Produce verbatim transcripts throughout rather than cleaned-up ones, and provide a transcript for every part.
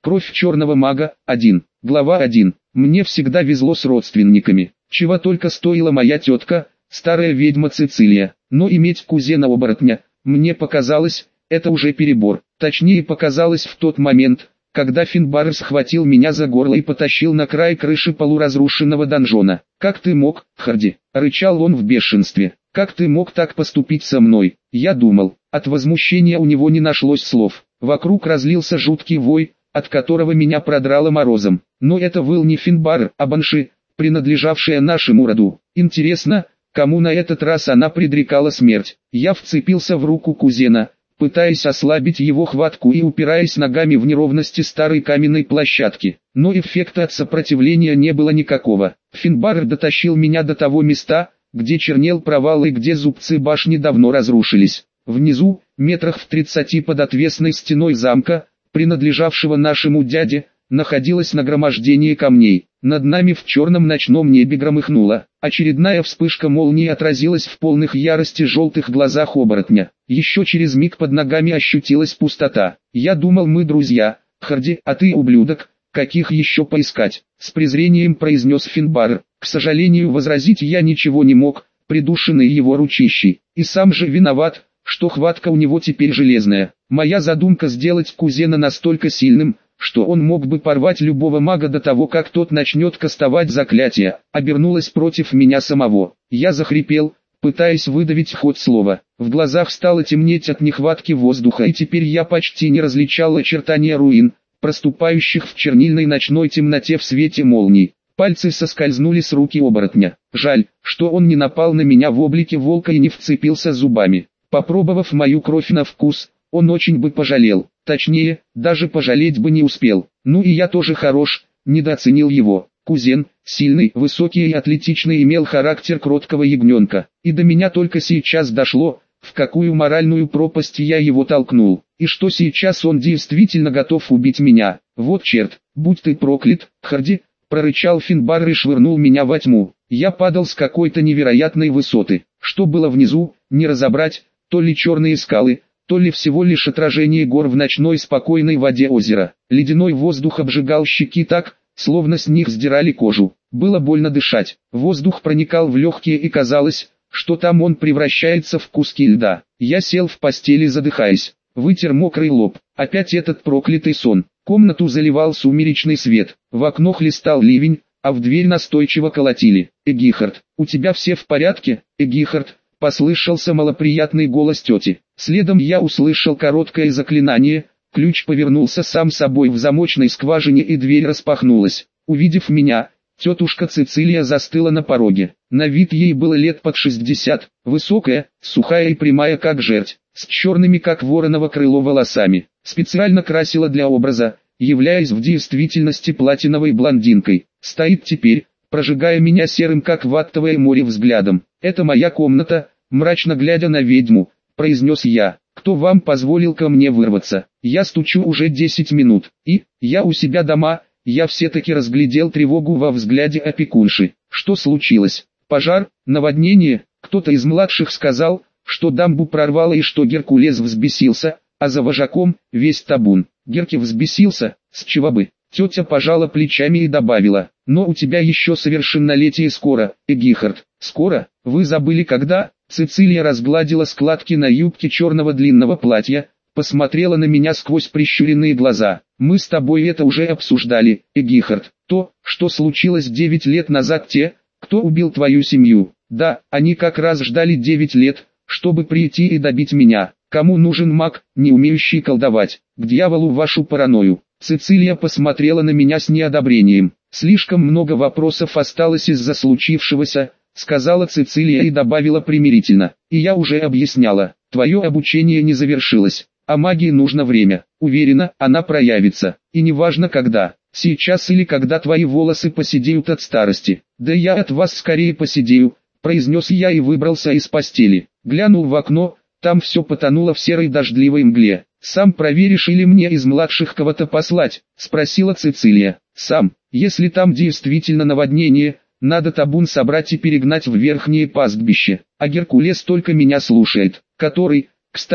Кровь черного мага, один. Глава один. Мне всегда везло с родственниками. Чего только стоила моя тетка, старая ведьма Цицилия. Но иметь кузена-оборотня, мне показалось, это уже перебор. Точнее показалось в тот момент, когда Финбар схватил меня за горло и потащил на край крыши полуразрушенного донжона. «Как ты мог, Харди?» — рычал он в бешенстве. «Как ты мог так поступить со мной?» Я думал. От возмущения у него не нашлось слов. Вокруг разлился жуткий вой, от которого меня продрало морозом. Но это выл не Финбар, а Банши, принадлежавшая нашему роду. Интересно, кому на этот раз она предрекала смерть? Я вцепился в руку кузена, пытаясь ослабить его хватку и упираясь ногами в неровности старой каменной площадки. Но эффекта от сопротивления не было никакого. Финбар дотащил меня до того места, где чернел провал и где зубцы башни давно разрушились. Внизу, метрах в тридцати под отвесной стеной замка, принадлежавшего нашему дяде, находилось нагромождение камней. Над нами в черном ночном небе громыхнуло. Очередная вспышка молнии отразилась в полных ярости желтых глазах оборотня. Еще через миг под ногами ощутилась пустота. Я думал, мы друзья, Харди, а ты ублюдок, каких еще поискать? С презрением произнес Финбар. К сожалению, возразить я ничего не мог, придушенный его ручищей. И сам же виноват, что хватка у него теперь железная. Моя задумка сделать кузена настолько сильным, что он мог бы порвать любого мага до того, как тот начнет кастовать заклятие, обернулась против меня самого. Я захрипел, пытаясь выдавить хоть слово. В глазах стало темнеть от нехватки воздуха, и теперь я почти не различал очертания руин, проступающих в чернильной ночной темноте в свете молний. Пальцы соскользнули с руки оборотня. Жаль, что он не напал на меня в облике волка и не вцепился зубами. Попробовав мою кровь на вкус, он очень бы пожалел. Точнее, даже пожалеть бы не успел. Ну и я тоже хорош, недооценил его. Кузен, сильный, высокий и атлетичный, имел характер кроткого ягненка. И до меня только сейчас дошло, в какую моральную пропасть я его толкнул. И что сейчас он действительно готов убить меня. Вот черт, будь ты проклят, Харди, прорычал Финбар и швырнул меня во тьму. Я падал с какой-то невероятной высоты. Что было внизу, не разобрать, то ли черные скалы, то ли всего лишь отражение гор в ночной спокойной воде озера. Ледяной воздух обжигал щеки так, словно с них сдирали кожу. Было больно дышать. Воздух проникал в легкие и казалось, что там он превращается в куски льда. Я сел в постели, задыхаясь. Вытер мокрый лоб. Опять этот проклятый сон. Комнату заливал сумеречный свет. В окно хлестал ливень, а в дверь настойчиво колотили. «Эгихард, у тебя все в порядке, Эгихард?» Послышался малоприятный голос тети. Следом я услышал короткое заклинание, ключ повернулся сам собой в замочной скважине и дверь распахнулась. Увидев меня, тетушка Цицилия застыла на пороге. На вид ей было лет под шестьдесят, высокая, сухая и прямая как жерть, с черными как вороново крыло волосами. Специально красила для образа, являясь в действительности платиновой блондинкой. Стоит теперь, прожигая меня серым как ваттовое море взглядом. «Это моя комната», мрачно глядя на ведьму, произнес я. «Кто вам позволил ко мне вырваться? Я стучу уже десять минут, и, я у себя дома». Я все-таки разглядел тревогу во взгляде опекунши. Что случилось? Пожар? Наводнение? Кто-то из младших сказал, что дамбу прорвало и что Геркулес взбесился, а за вожаком весь табун. Герки взбесился, с чего бы? Тетя пожала плечами и добавила: «Но у тебя еще совершеннолетие скоро, Эгихард». «Скоро? Вы забыли когда?» Цицилия разгладила складки на юбке черного длинного платья, посмотрела на меня сквозь прищуренные глаза. «Мы с тобой это уже обсуждали, Эгихард. То, что случилось девять лет назад, те, кто убил твою семью. Да, они как раз ждали девять лет, чтобы прийти и добить меня. Кому нужен маг, не умеющий колдовать? К дьяволу вашу паранойю». Цицилия посмотрела на меня с неодобрением. «Слишком много вопросов осталось из-за случившегося», сказала Цицилия и добавила примирительно. «И я уже объясняла, твое обучение не завершилось, а магии нужно время. Уверена, она проявится, и неважно когда, сейчас или когда твои волосы поседеют от старости. Да я от вас скорее поседею», произнес я и выбрался из постели. Глянул в окно, там все потонуло в серой дождливой мгле. «Сам проверишь или мне из младших кого-то послать?» спросила Цицилия. «Сам, если там действительно наводнение, надо табун собрать и перегнать в верхнее пастбище, а Геркулес только меня слушает, который, кстати,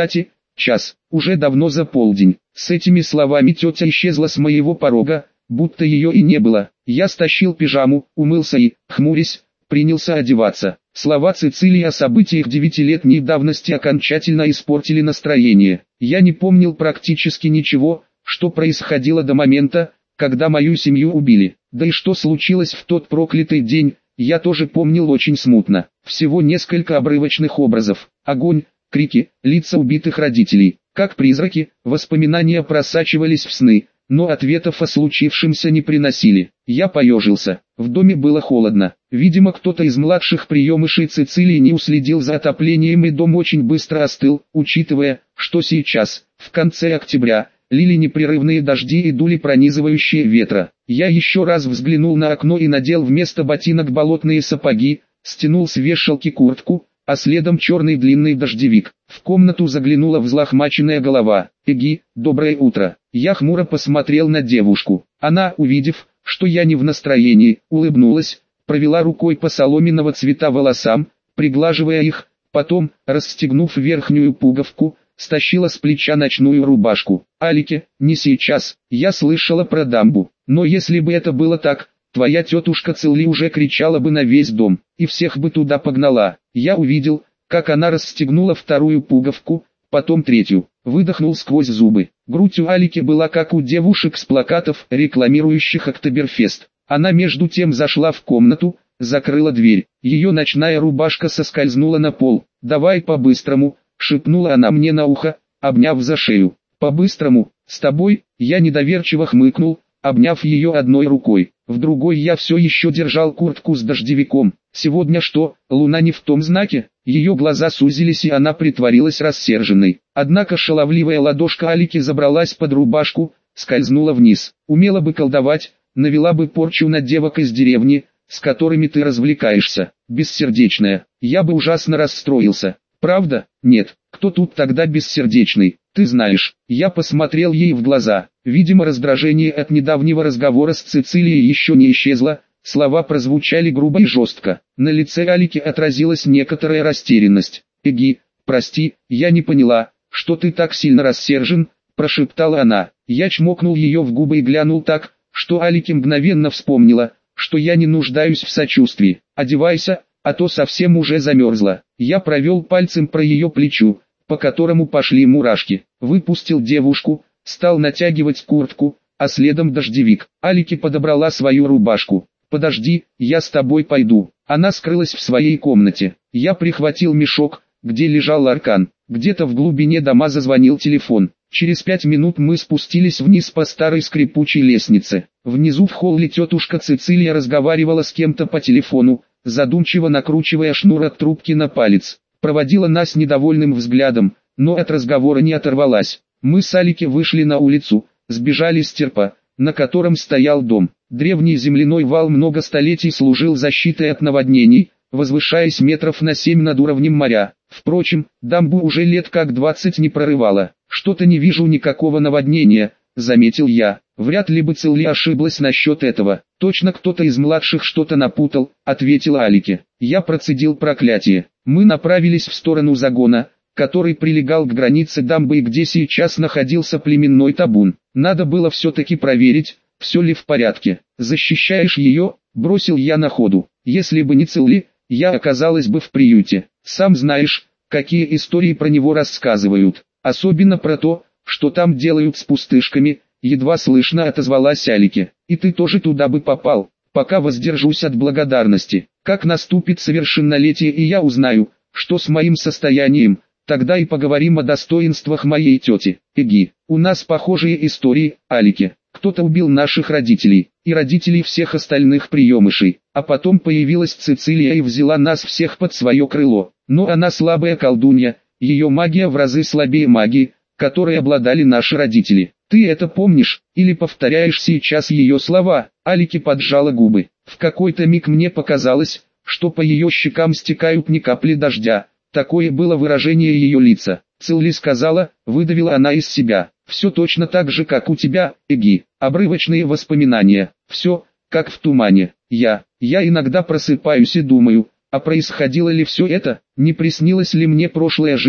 час, уже давно за полдень. С этими словами тетя исчезла с моего порога, будто ее и не было. Я стащил пижаму, умылся и, хмурясь, принялся одеваться. Слова Цицилии о событиях девятилетней давности окончательно испортили настроение. Я не помнил практически ничего, что происходило до момента, когда мою семью убили. Да и что случилось в тот проклятый день, я тоже помнил очень смутно. Всего несколько обрывочных образов. Огонь, крики, лица убитых родителей. Как призраки, воспоминания просачивались в сны, но ответов о случившемся не приносили. Я поежился. В доме было холодно. Видимо, кто-то из младших приемышей Цицилии не уследил за отоплением, и дом очень быстро остыл, учитывая, что сейчас, в конце октября, лили непрерывные дожди и дули пронизывающие ветра. Я еще раз взглянул на окно и надел вместо ботинок болотные сапоги, стянул с вешалки куртку, а следом черный длинный дождевик. В комнату заглянула взлохмаченная голова. «Эги, доброе утро». Я хмуро посмотрел на девушку. Она, увидев, что я не в настроении, улыбнулась, провела рукой по соломенного цвета волосам, приглаживая их, потом, расстегнув верхнюю пуговку, стащила с плеча ночную рубашку. «Алике, не сейчас, я слышала про дамбу, но если бы это было так, твоя тетушка Цилли уже кричала бы на весь дом, и всех бы туда погнала». Я увидел, как она расстегнула вторую пуговку, потом третью, выдохнул сквозь зубы. Грудь у Алики была как у девушек с плакатов, рекламирующих Октоберфест. Она между тем зашла в комнату, закрыла дверь. Ее ночная рубашка соскользнула на пол. «Давай по-быстрому», — шепнула она мне на ухо, обняв за шею. «По-быстрому, с тобой?» Я недоверчиво хмыкнул, обняв ее одной рукой. В другой я все еще держал куртку с дождевиком. «Сегодня что, луна не в том знаке?» Ее глаза сузились, и она притворилась рассерженной. Однако шаловливая ладошка Алики забралась под рубашку, скользнула вниз. «Умела бы колдовать, навела бы порчу на девок из деревни, с которыми ты развлекаешься. Бессердечная, я бы ужасно расстроился». «Правда? Нет. Кто тут тогда бессердечный? Ты знаешь». Я посмотрел ей в глаза. Видимо, раздражение от недавнего разговора с Цицилией еще не исчезло. Слова прозвучали грубо и жестко. На лице Алики отразилась некоторая растерянность. «Эги, прости, я не поняла, что ты так сильно рассержен», – прошептала она. Я чмокнул ее в губы и глянул так, что Алики мгновенно вспомнила, что я не нуждаюсь в сочувствии. «Одевайся, а то совсем уже замерзла». Я провел пальцем по ее плечу, по которому пошли мурашки. Выпустил девушку, стал натягивать куртку, а следом дождевик. Алики подобрала свою рубашку. «Подожди, я с тобой пойду». Она скрылась в своей комнате. Я прихватил мешок, где лежал аркан. Где-то в глубине дома зазвонил телефон. Через пять минут мы спустились вниз по старой скрипучей лестнице. Внизу в холле тетушка Цицилия разговаривала с кем-то по телефону, задумчиво накручивая шнур от трубки на палец. Проводила нас недовольным взглядом, но от разговора не оторвалась. Мы с Алики вышли на улицу, сбежали с терпа, на котором стоял дом. Древний земляной вал много столетий служил защитой от наводнений, возвышаясь метров на семь над уровнем моря. Впрочем, дамбу уже лет как двадцать не прорывало. «Что-то не вижу никакого наводнения», — заметил я. «Вряд ли бы Цилли ошиблась насчет этого. Точно кто-то из младших что-то напутал», — ответила Алики. Я процедил проклятие. Мы направились в сторону загона, который прилегал к границе дамбы и где сейчас находился племенной табун. Надо было все-таки проверить, все ли в порядке. «Защищаешь ее?» – бросил я на ходу. «Если бы не Цилли, я оказалась бы в приюте. Сам знаешь, какие истории про него рассказывают. Особенно про то, что там делают с пустышками», – едва слышно отозвалась Алики. «И ты тоже туда бы попал. Пока воздержусь от благодарности. Как наступит совершеннолетие и я узнаю, что с моим состоянием, тогда и поговорим о достоинствах моей тети. Эги, у нас похожие истории, Алики. Кто-то убил наших родителей, и родителей всех остальных приемышей, а потом появилась Цицилия и взяла нас всех под свое крыло. Но она слабая колдунья, ее магия в разы слабее магии, которой обладали наши родители. Ты это помнишь, или повторяешь сейчас ее слова?» Алики поджала губы. В какой-то миг мне показалось, что по ее щекам стекают не капли дождя. Такое было выражение ее лица. «Цилли сказала», — выдавила она из себя. «Все точно так же, как у тебя, Эги. Обрывочные воспоминания. Все, как в тумане. Я, я иногда просыпаюсь и думаю, а происходило ли все это, не приснилась ли мне прошлая жизнь,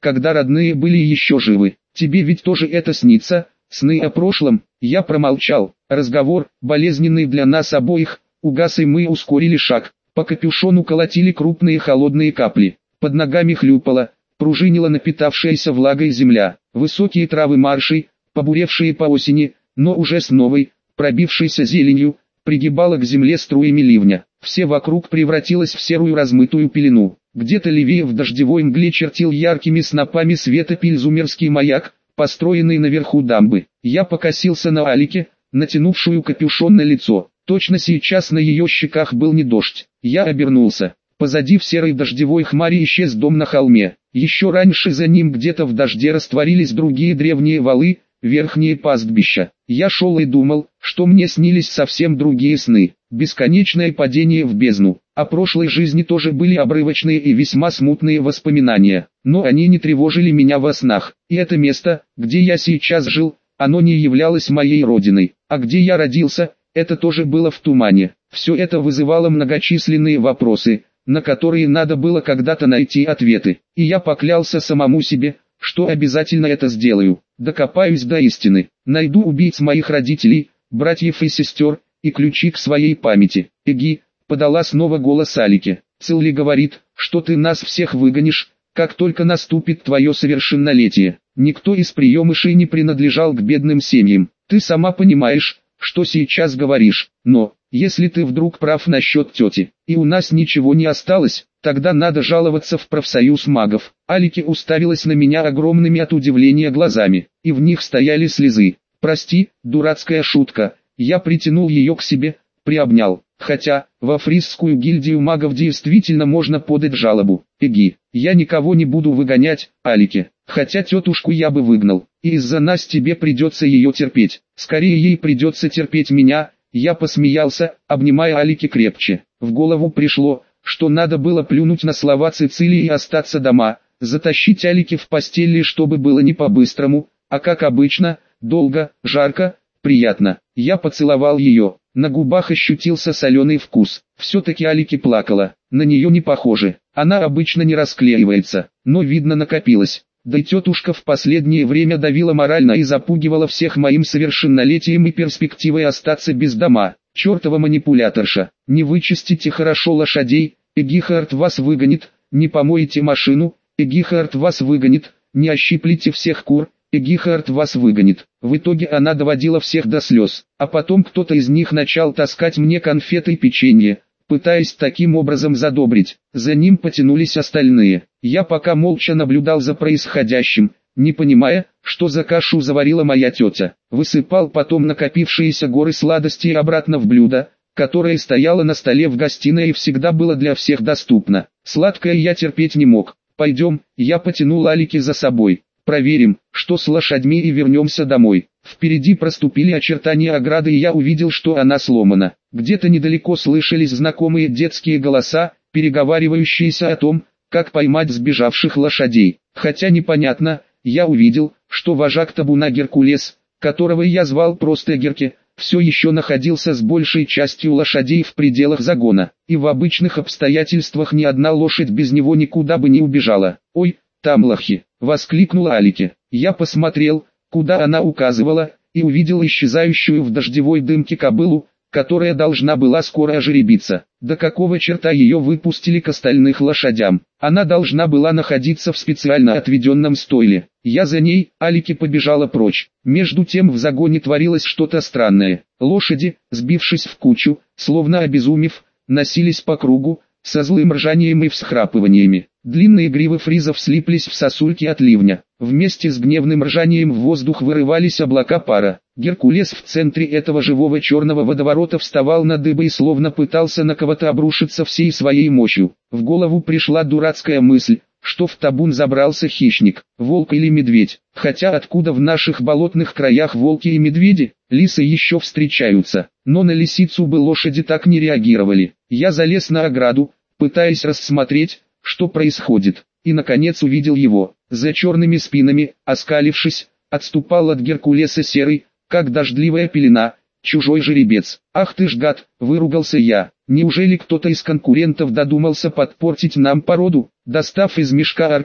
когда родные были еще живы. Тебе ведь тоже это снится, сны о прошлом. Я промолчал. Разговор, болезненный для нас обоих, угас, и мы ускорили шаг. По капюшону колотили крупные холодные капли. Под ногами хлюпала, пружинила напитавшаяся влагой земля. Высокие травы маршей, побуревшие по осени, но уже с новой, пробившейся зеленью, пригибала к земле струями ливня. Все вокруг превратилось в серую размытую пелену. Где-то левее в дождевой мгле чертил яркими снопами света пильзумерский маяк, построенный наверху дамбы. Я покосился на Алике, натянувшую капюшон на лицо. Точно сейчас на ее щеках был не дождь. Я обернулся. Позади в серой дождевой хмаре исчез дом на холме. Еще раньше за ним где-то в дожде растворились другие древние валы, верхние пастбища. Я шел и думал, что мне снились совсем другие сны. Бесконечное падение в бездну. О прошлой жизни тоже были обрывочные и весьма смутные воспоминания. Но они не тревожили меня во снах. И это место, где я сейчас жил, оно не являлось моей родиной. А где я родился, это тоже было в тумане. Все это вызывало многочисленные вопросы, на которые надо было когда-то найти ответы. И я поклялся самому себе, что обязательно это сделаю. Докопаюсь до истины. Найду убийц моих родителей, братьев и сестер, и ключи к своей памяти. Эги, подала снова голос Алике. Цилли говорит, что ты нас всех выгонишь, как только наступит твое совершеннолетие. Никто из приемышей не принадлежал к бедным семьям. Ты сама понимаешь, что сейчас говоришь, но, если ты вдруг прав насчет тети, и у нас ничего не осталось, тогда надо жаловаться в профсоюз магов. Алике уставилась на меня огромными от удивления глазами, и в них стояли слезы. Прости, дурацкая шутка, я притянул ее к себе, приобнял. Хотя, во фрисскую гильдию магов действительно можно подать жалобу. Эги, я никого не буду выгонять, Алике. Хотя тетушку я бы выгнал, и из-за нас тебе придется ее терпеть. Скорее ей придется терпеть меня. Я посмеялся, обнимая Алике крепче. В голову пришло, что надо было плюнуть на слова Цицилии и остаться дома, затащить Алике в постели, чтобы было не по-быстрому, а как обычно, долго, жарко, приятно. Я поцеловал ее. На губах ощутился соленый вкус. Все-таки Алике плакала. На нее не похоже. Она обычно не расклеивается, но видно накопилось. Да и тетушка в последнее время давила морально и запугивала всех моим совершеннолетием и перспективой остаться без дома. Чертова манипуляторша. Не вычистите хорошо лошадей, Эгихард вас выгонит. Не помоете машину, Эгихард вас выгонит. Не ощиплите всех кур, Эгихард вас выгонит. В итоге она доводила всех до слез, а потом кто-то из них начал таскать мне конфеты и печенье, пытаясь таким образом задобрить. За ним потянулись остальные. Я пока молча наблюдал за происходящим, не понимая, что за кашу заварила моя тетя. Высыпал потом накопившиеся горы сладостей обратно в блюдо, которое стояло на столе в гостиной и всегда было для всех доступно. Сладкое я терпеть не мог. Пойдем, я потянул Алике за собой. Проверим, что с лошадьми, и вернемся домой. Впереди проступили очертания ограды, и я увидел, что она сломана. Где-то недалеко слышались знакомые детские голоса, переговаривающиеся о том, как поймать сбежавших лошадей. Хотя непонятно, я увидел, что вожак табуна Геркулес, которого я звал просто Герке, все еще находился с большей частью лошадей в пределах загона. И в обычных обстоятельствах ни одна лошадь без него никуда бы не убежала. «Ой, там лохи!» — воскликнула Алике. Я посмотрел, куда она указывала, и увидел исчезающую в дождевой дымке кобылу, которая должна была скоро ожеребиться. До какого черта ее выпустили к остальных лошадям? Она должна была находиться в специально отведенном стойле. Я за ней, Алике побежала прочь. Между тем в загоне творилось что-то странное. Лошади, сбившись в кучу, словно обезумев, носились по кругу, со злым ржанием и всхрапываниями. Длинные гривы фризов слиплись в сосульки от ливня. Вместе с гневным ржанием в воздух вырывались облака пара. Геркулес в центре этого живого черного водоворота вставал на дыбы и словно пытался на кого-то обрушиться всей своей мощью. В голову пришла дурацкая мысль, что в табун забрался хищник, волк или медведь. Хотя откуда в наших болотных краях волки и медведи? Лисы еще встречаются, но на лисицу бы лошади так не реагировали. Я залез на ограду, пытаясь рассмотреть, что происходит, и наконец увидел его. За черными спинами, оскалившись, отступал от Геркулеса серый, как дождливая пелена, чужой жеребец. «Ах ты ж гад!» — выругался я. «Неужели кто-то из конкурентов додумался подпортить нам породу?» Достав из мешка аркан,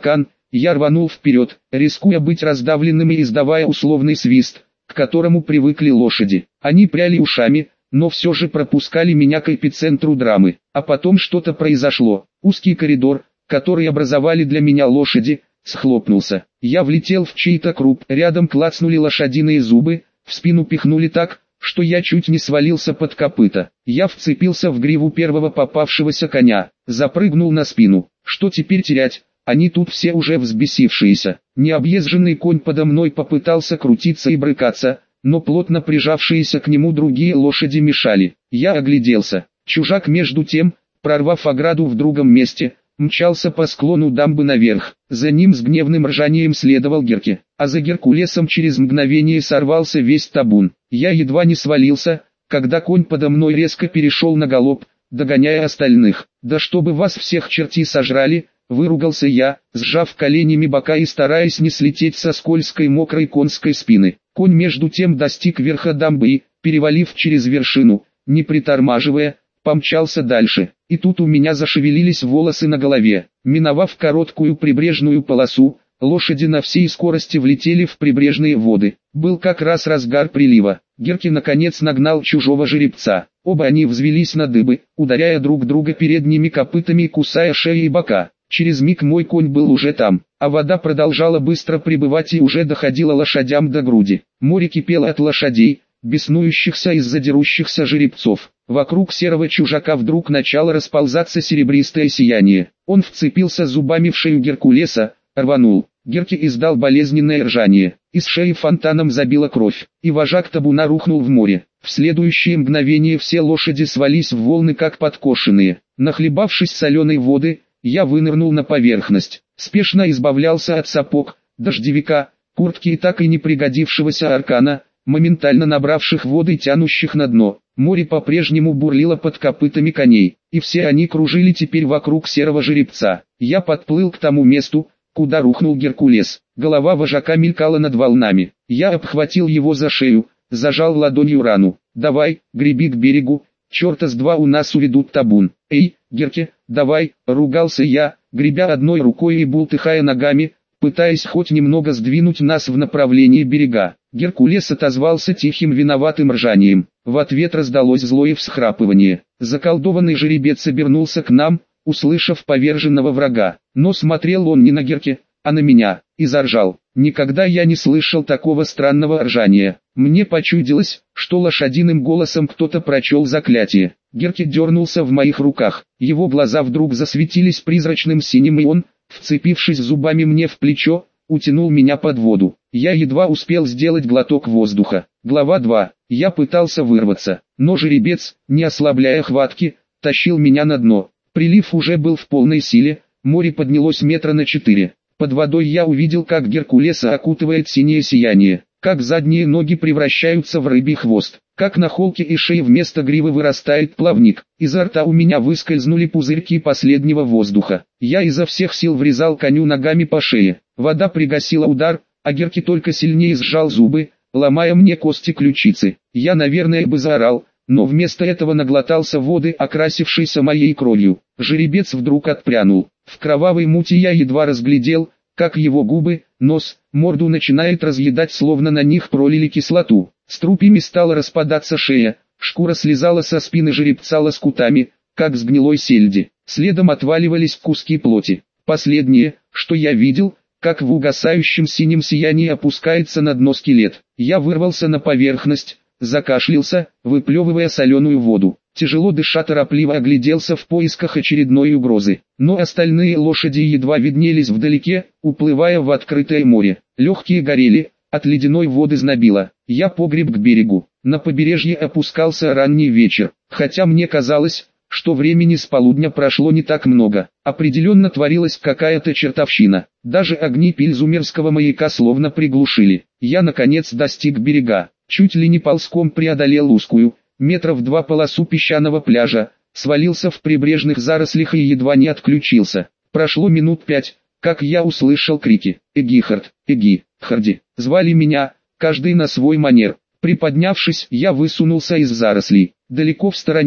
Я рванул вперед, рискуя быть раздавленным и издавая условный свист, к которому привыкли лошади. Они пряли ушами, но все же пропускали меня к эпицентру драмы. А потом что-то произошло. Узкий коридор, который образовали для меня лошади, схлопнулся. Я влетел в чей-то круп, рядом клацнули лошадиные зубы, в спину пихнули так, что я чуть не свалился под копыта. Я вцепился в гриву первого попавшегося коня, запрыгнул на спину. Что теперь терять? Они тут все уже взбесившиеся. Необъезженный конь подо мной попытался крутиться и брыкаться, но плотно прижавшиеся к нему другие лошади мешали. Я огляделся. Чужак между тем, прорвав ограду в другом месте, мчался по склону дамбы наверх. За ним с гневным ржанием следовал Герке, а за Геркулесом через мгновение сорвался весь табун. Я едва не свалился, когда конь подо мной резко перешел на галоп, догоняя остальных. «Да чтобы вас всех черти сожрали!» — выругался я, сжав коленями бока и стараясь не слететь со скользкой мокрой конской спины. Конь между тем достиг верха дамбы и, перевалив через вершину, не притормаживая, помчался дальше. И тут у меня зашевелились волосы на голове. Миновав короткую прибрежную полосу, лошади на всей скорости влетели в прибрежные воды. Был как раз разгар прилива. Герке наконец нагнал чужого жеребца. Оба они взвелись на дыбы, ударяя друг друга передними копытами и кусая шеи и бока. Через миг мой конь был уже там, а вода продолжала быстро прибывать и уже доходила лошадям до груди. Море кипело от лошадей, беснующихся из-за дерущихся жеребцов. Вокруг серого чужака вдруг начало расползаться серебристое сияние. Он вцепился зубами в шею Геркулеса, рванул. Герке издал болезненное ржание. Из шеи фонтаном забила кровь, и вожак табуна рухнул в море. В следующее мгновение все лошади свались в волны как подкошенные. Нахлебавшись соленой воды, я вынырнул на поверхность. Спешно избавлялся от сапог, дождевика, куртки и так и не пригодившегося аркана, моментально набравших воды и тянущих на дно. Море по-прежнему бурлило под копытами коней, и все они кружили теперь вокруг серого жеребца. Я подплыл к тому месту, куда рухнул Геркулес. Голова вожака мелькала над волнами. Я обхватил его за шею, зажал ладонью рану. «Давай, греби к берегу, черта с два у нас уведут табун». «Эй, Герке, давай», — ругался я, гребя одной рукой и бултыхая ногами, пытаясь хоть немного сдвинуть нас в направлении берега. Геркулес отозвался тихим виноватым ржанием. В ответ раздалось злое всхрапывание. Заколдованный жеребец обернулся к нам, услышав поверженного врага. Но смотрел он не на Герке, а на меня, и заржал. Никогда я не слышал такого странного ржания. Мне почудилось, что лошадиным голосом кто-то прочел заклятие. Герке дернулся в моих руках. Его глаза вдруг засветились призрачным синим, и он, вцепившись зубами мне в плечо, утянул меня под воду. Я едва успел сделать глоток воздуха. Глава два. Я пытался вырваться, но жеребец, не ослабляя хватки, тащил меня на дно. Прилив уже был в полной силе, море поднялось метра на четыре. Под водой я увидел, как Геркулеса окутывает синее сияние, как задние ноги превращаются в рыбий хвост, как на холке и шее вместо гривы вырастает плавник. Изо рта у меня выскользнули пузырьки последнего воздуха. Я изо всех сил врезал коню ногами по шее. Вода пригасила удар, а Герке только сильнее сжал зубы, ломая мне кости ключицы. Я, наверное, бы заорал, но вместо этого наглотался воды, окрасившейся моей кровью. Жеребец вдруг отпрянул. В кровавой мути я едва разглядел, как его губы, нос, морду начинает разъедать, словно на них пролили кислоту. С трупами стала распадаться шея, шкура слезала со спины жеребца лоскутами, как с гнилой сельди. Следом отваливались куски плоти. Последнее, что я видел, как в угасающем синем сиянии опускается на дно скелет. Я вырвался на поверхность, закашлялся, выплевывая соленую воду. Тяжело дыша торопливо огляделся в поисках очередной угрозы. Но остальные лошади едва виднелись вдалеке, уплывая в открытое море. Легкие горели, от ледяной воды знобило. Я погреб к берегу. На побережье опускался ранний вечер. Хотя мне казалось, что времени с полудня прошло не так много. Определенно творилась какая-то чертовщина. Даже огни пильзумерского маяка словно приглушили. Я наконец достиг берега. Чуть ли не ползком преодолел узкую, метров два полосу песчаного пляжа, свалился в прибрежных зарослях и едва не отключился. Прошло минут пять, как я услышал крики: «Эгихард! Эги! Харди!» Звали меня, каждый на свой манер. Приподнявшись, я высунулся из зарослей. Далеко в стороне,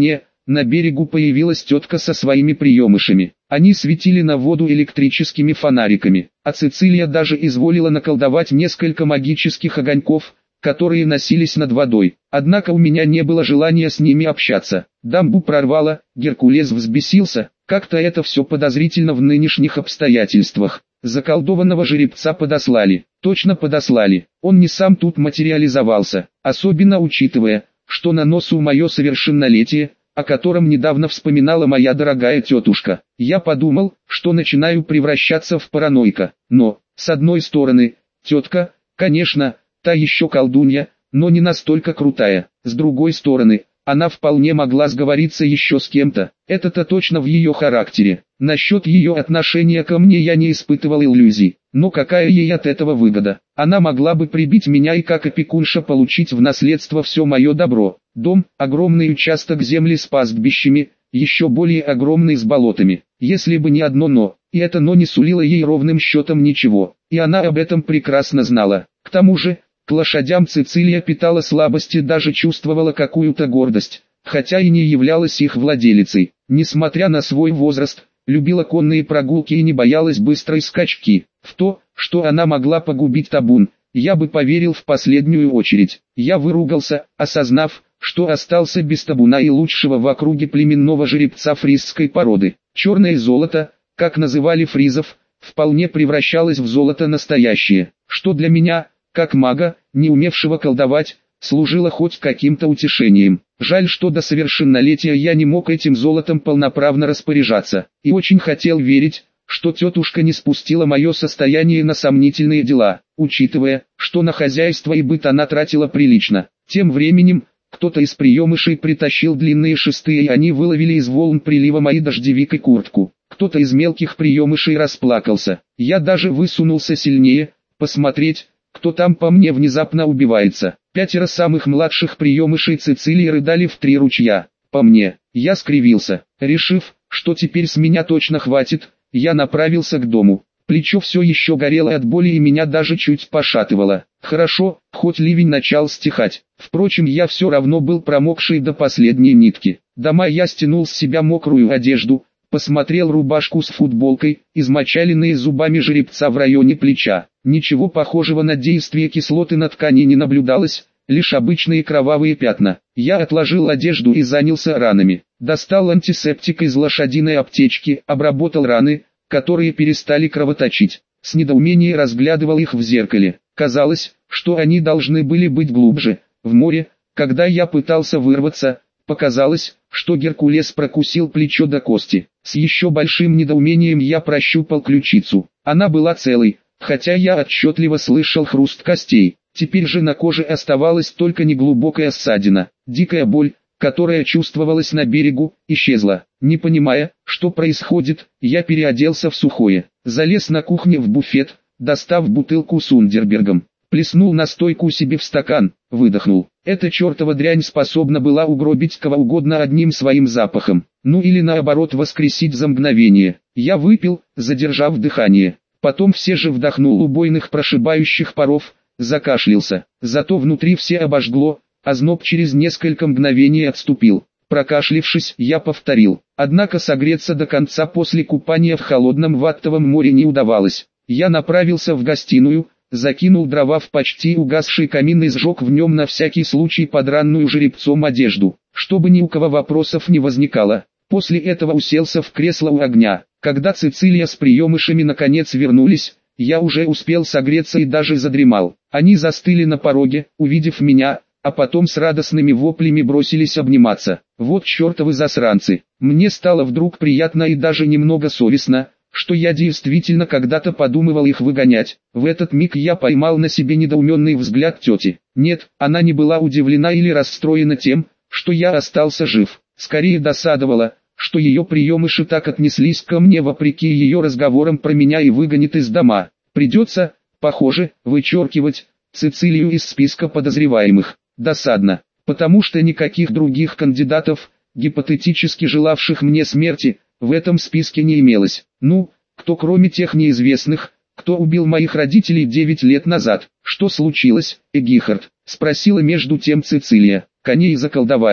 на берегу появилась тетка со своими приемышами. Они светили на воду электрическими фонариками, а Цицилия даже изволила наколдовать несколько магических огоньков, которые носились над водой. Однако у меня не было желания с ними общаться. Дамбу прорвало, Геркулес взбесился, как-то это все подозрительно в нынешних обстоятельствах. Заколдованного жеребца подослали, точно подослали, он не сам тут материализовался, особенно учитывая, что на носу мое совершеннолетие, о котором недавно вспоминала моя дорогая тетушка. Я подумал, что начинаю превращаться в параноика, но, с одной стороны, тетка, конечно, та еще колдунья, но не настолько крутая, с другой стороны, она вполне могла сговориться еще с кем-то, это-то точно в ее характере. Насчет ее отношения ко мне я не испытывал иллюзий, но какая ей от этого выгода? Она могла бы прибить меня и как опекунша получить в наследство все мое добро. Дом, огромный участок земли с пастбищами, еще более огромный с болотами. Если бы не одно «но», и это «но» не сулило ей ровным счетом ничего, и она об этом прекрасно знала. К тому же, к лошадям Цицилия питала слабость и даже чувствовала какую-то гордость, хотя и не являлась их владелицей. Несмотря на свой возраст, любила конные прогулки и не боялась быстрой скачки. В то, что она могла погубить табун, я бы поверил в последнюю очередь. Я выругался, осознав, что остался без табуна и лучшего в округе племенного жеребца фризской породы. Черное золото, как называли фризов, вполне превращалось в золото настоящее, что для меня, как мага, не умевшего колдовать, служило хоть каким-то утешением. Жаль, что до совершеннолетия я не мог этим золотом полноправно распоряжаться, и очень хотел верить, что тетушка не спустила мое состояние на сомнительные дела, учитывая, что на хозяйство и быт она тратила прилично. Тем временем, кто-то из приемышей притащил длинные шесты, и они выловили из волн прилива мои дождевик и куртку. Кто-то из мелких приемышей расплакался. Я даже высунулся сильнее, посмотреть, кто там по мне внезапно убивается. Пятеро самых младших приемышей Цицилии рыдали в три ручья. По мне, я скривился, решив, что теперь с меня точно хватит, я направился к дому. Плечо все еще горело от боли и меня даже чуть пошатывало. Хорошо, хоть ливень начал стихать. Впрочем, я все равно был промокший до последней нитки. Дома я стянул с себя мокрую одежду, посмотрел рубашку с футболкой, измочаленные зубами жеребца в районе плеча. Ничего похожего на действие кислоты на ткани не наблюдалось, лишь обычные кровавые пятна. Я отложил одежду и занялся ранами. Достал антисептик из лошадиной аптечки, обработал раны, которые перестали кровоточить. С недоумением разглядывал их в зеркале. Казалось, что они должны были быть глубже. В море, когда я пытался вырваться, показалось, что Геркулес прокусил плечо до кости. С еще большим недоумением я прощупал ключицу. Она была целой, хотя я отчетливо слышал хруст костей. Теперь же на коже оставалась только неглубокая ссадина. Дикая боль, которая чувствовалась на берегу, исчезла. Не понимая, что происходит, я переоделся в сухое. Залез на кухне в буфет, достав бутылку с Ундербергом. Плеснул настойку себе в стакан, выдохнул. Эта чертова дрянь способна была угробить кого угодно одним своим запахом. Ну или наоборот воскресить за мгновение. Я выпил, задержав дыхание. Потом все же вдохнул убойных прошибающих паров, закашлялся. Зато внутри все обожгло, озноб через несколько мгновений отступил. Прокашлившись, я повторил. Однако согреться до конца после купания в холодном ваттовом море не удавалось. Я направился в гостиную, закинул дрова в почти угасший камин и сжег в нем на всякий случай подранную жеребцом одежду, чтобы ни у кого вопросов не возникало. После этого уселся в кресло у огня. Когда Цицилия с приемышами наконец вернулись, я уже успел согреться и даже задремал. Они застыли на пороге, увидев меня, а потом с радостными воплями бросились обниматься. Вот чертовы засранцы. Мне стало вдруг приятно и даже немного совестно, что я действительно когда-то подумывал их выгонять. В этот миг я поймал на себе недоуменный взгляд тети. Нет, она не была удивлена или расстроена тем, что я остался жив. Скорее досадовала, что ее приемыши так отнеслись ко мне вопреки ее разговорам про меня и выгонят из дома. Придется, похоже, вычеркивать Цицилию из списка подозреваемых. Досадно, потому что никаких других кандидатов, гипотетически желавших мне смерти, в этом списке не имелось. Ну, кто кроме тех неизвестных, кто убил моих родителей девять лет назад? Что случилось, Эгихард? Спросила между тем Цицилия. Коней заколдовали.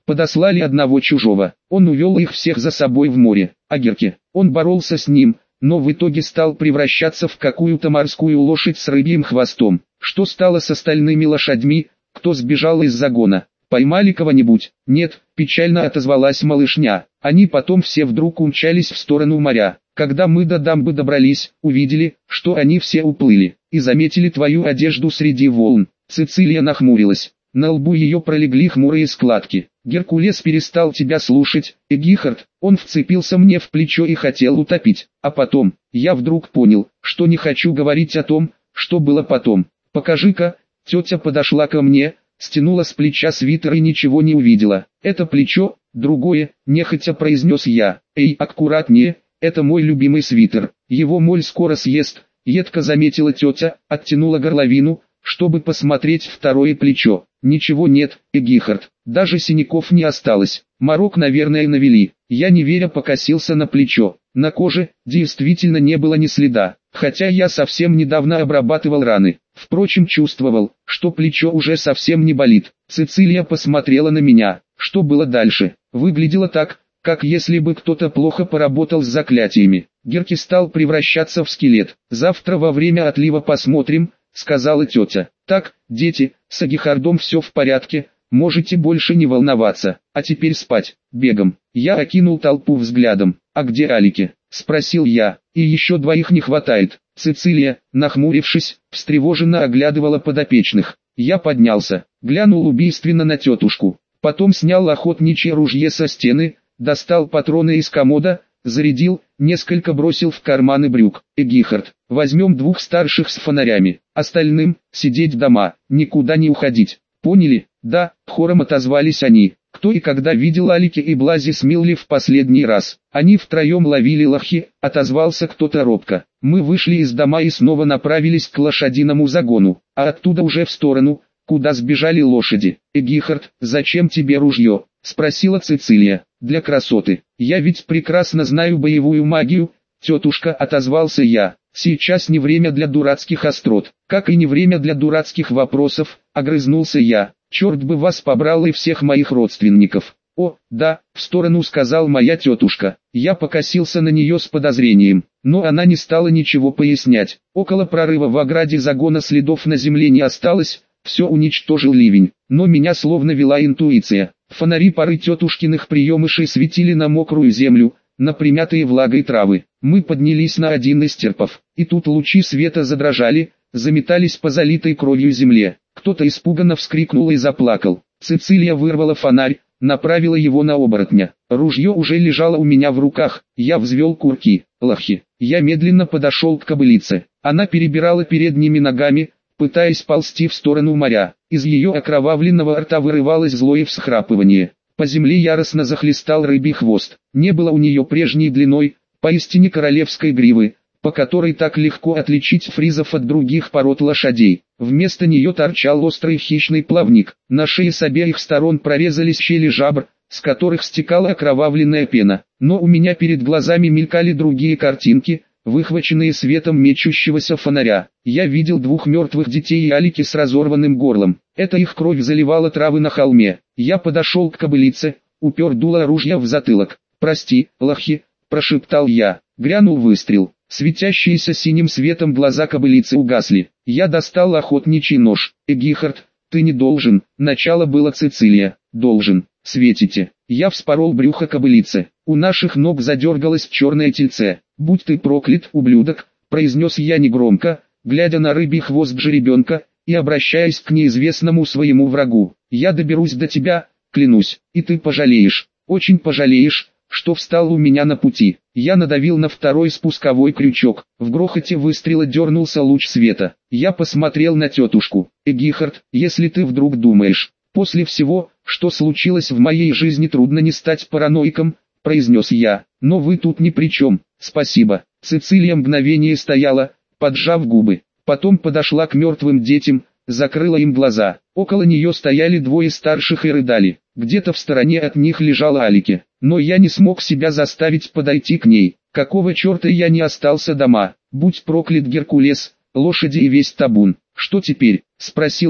Подослали одного чужого, он увел их всех за собой в море, а Герке, он боролся с ним, но в итоге стал превращаться в какую-то морскую лошадь с рыбьим хвостом. Что стало с остальными лошадьми, кто сбежал из загона? Поймали кого-нибудь? Нет, печально отозвалась малышня. Они потом все вдруг умчались в сторону моря. Когда мы до дамбы добрались, увидели, что они все уплыли, и заметили твою одежду среди волн. Цицилия нахмурилась. На лбу ее пролегли хмурые складки. Геркулес перестал тебя слушать, Эгихард, он вцепился мне в плечо и хотел утопить. А потом, я вдруг понял, что не хочу говорить о том, что было потом. Покажи-ка, тетя подошла ко мне, стянула с плеча свитер и ничего не увидела. Это плечо, другое, нехотя произнес я. Эй, аккуратнее, это мой любимый свитер, его моль скоро съест, едко заметила тетя, оттянула горловину, чтобы посмотреть второе плечо. Ничего нет, Эгихард, даже синяков не осталось. Морок, наверное, навели. Я не веря покосился на плечо. На коже действительно не было ни следа, хотя я совсем недавно обрабатывал раны. Впрочем, чувствовал, что плечо уже совсем не болит. Цицилия посмотрела на меня. Что было дальше? Выглядело так, как если бы кто-то плохо поработал с заклятиями. Герки стал превращаться в скелет. Завтра во время отлива посмотрим, сказала тетя. Так, дети, с Эгихардом все в порядке, можете больше не волноваться, а теперь спать, бегом. Я окинул толпу взглядом. А где Алики? Спросил я. И еще двоих не хватает. Цицилия, нахмурившись, встревоженно оглядывала подопечных. Я поднялся, глянул убийственно на тетушку. Потом снял охотничье ружье со стены, достал патроны из комода, зарядил, несколько бросил в карманы брюк. Эгихард, возьмем двух старших с фонарями, остальным сидеть дома, никуда не уходить. Поняли? Да, хором отозвались они. Кто и когда видел Алики и Блази с Милли в последний раз? Они втроем ловили лохи, отозвался кто-то робко. Мы вышли из дома и снова направились к лошадиному загону, а оттуда уже в сторону, куда сбежали лошади. Эгихард, зачем тебе ружье? Спросила Цицилия. Для красоты. Я ведь прекрасно знаю боевую магию, тетушка, отозвался я. Сейчас не время для дурацких острот, как и не время для дурацких вопросов, огрызнулся я. Черт бы вас побрал и всех моих родственников. О, да, в сторону сказал моя тетушка. Я покосился на нее с подозрением, но она не стала ничего пояснять. Около прорыва в ограде загона следов на земле не осталось, все уничтожил ливень, но меня словно вела интуиция. Фонари пары тетушкиных приемышей светили на мокрую землю, на примятые влагой травы. Мы поднялись на один из терпов, и тут лучи света задрожали, заметались по залитой кровью земле. Кто-то испуганно вскрикнул и заплакал. Цицилия вырвала фонарь, направила его на оборотня. Ружье уже лежало у меня в руках, я взвел курки, лохи. Я медленно подошел к кобылице. Она перебирала передними ногами, пытаясь ползти в сторону моря. Из ее окровавленного рта вырывалось злое всхрапывание. По земле яростно захлестал рыбий хвост. Не было у нее прежней длиной, поистине королевской гривы, по которой так легко отличить фризов от других пород лошадей. Вместо нее торчал острый хищный плавник. На шее с обеих сторон прорезались щели жабр, с которых стекала окровавленная пена. Но у меня перед глазами мелькали другие картинки, выхваченные светом мечущегося фонаря. Я видел двух мертвых детей и Алики с разорванным горлом. Это их кровь заливала травы на холме. Я подошел к кобылице, упер дуло оружия в затылок. «Прости, лохи», – прошептал я. Грянул выстрел. Светящиеся синим светом глаза кобылицы угасли. Я достал охотничий нож. «Эгихард, ты не должен», – начало было Цицилия. «Должен, светите». Я вспорол брюхо кобылицы. У наших ног задергалось черное тельце. «Будь ты проклят, ублюдок», – произнес я негромко, глядя на рыбий хвост жеребенка, и обращаясь к неизвестному своему врагу. «Я доберусь до тебя, клянусь, и ты пожалеешь, очень пожалеешь, что встал у меня на пути». Я надавил на второй спусковой крючок. В грохоте выстрела дернулся луч света. Я посмотрел на тетушку. «Эгихард, если ты вдруг думаешь, после всего, что случилось в моей жизни, трудно не стать параноиком», – произнес я. «Но вы тут ни при чем, спасибо». Цицилия мгновение стояла, поджав губы. Потом подошла к мертвым детям, закрыла им глаза. Около нее стояли двое старших и рыдали. Где-то в стороне от них лежала Алики. Но я не смог себя заставить подойти к ней. Какого черта я не остался дома? Будь проклят Геркулес, лошади и весь табун. «Что теперь?» – спросил я.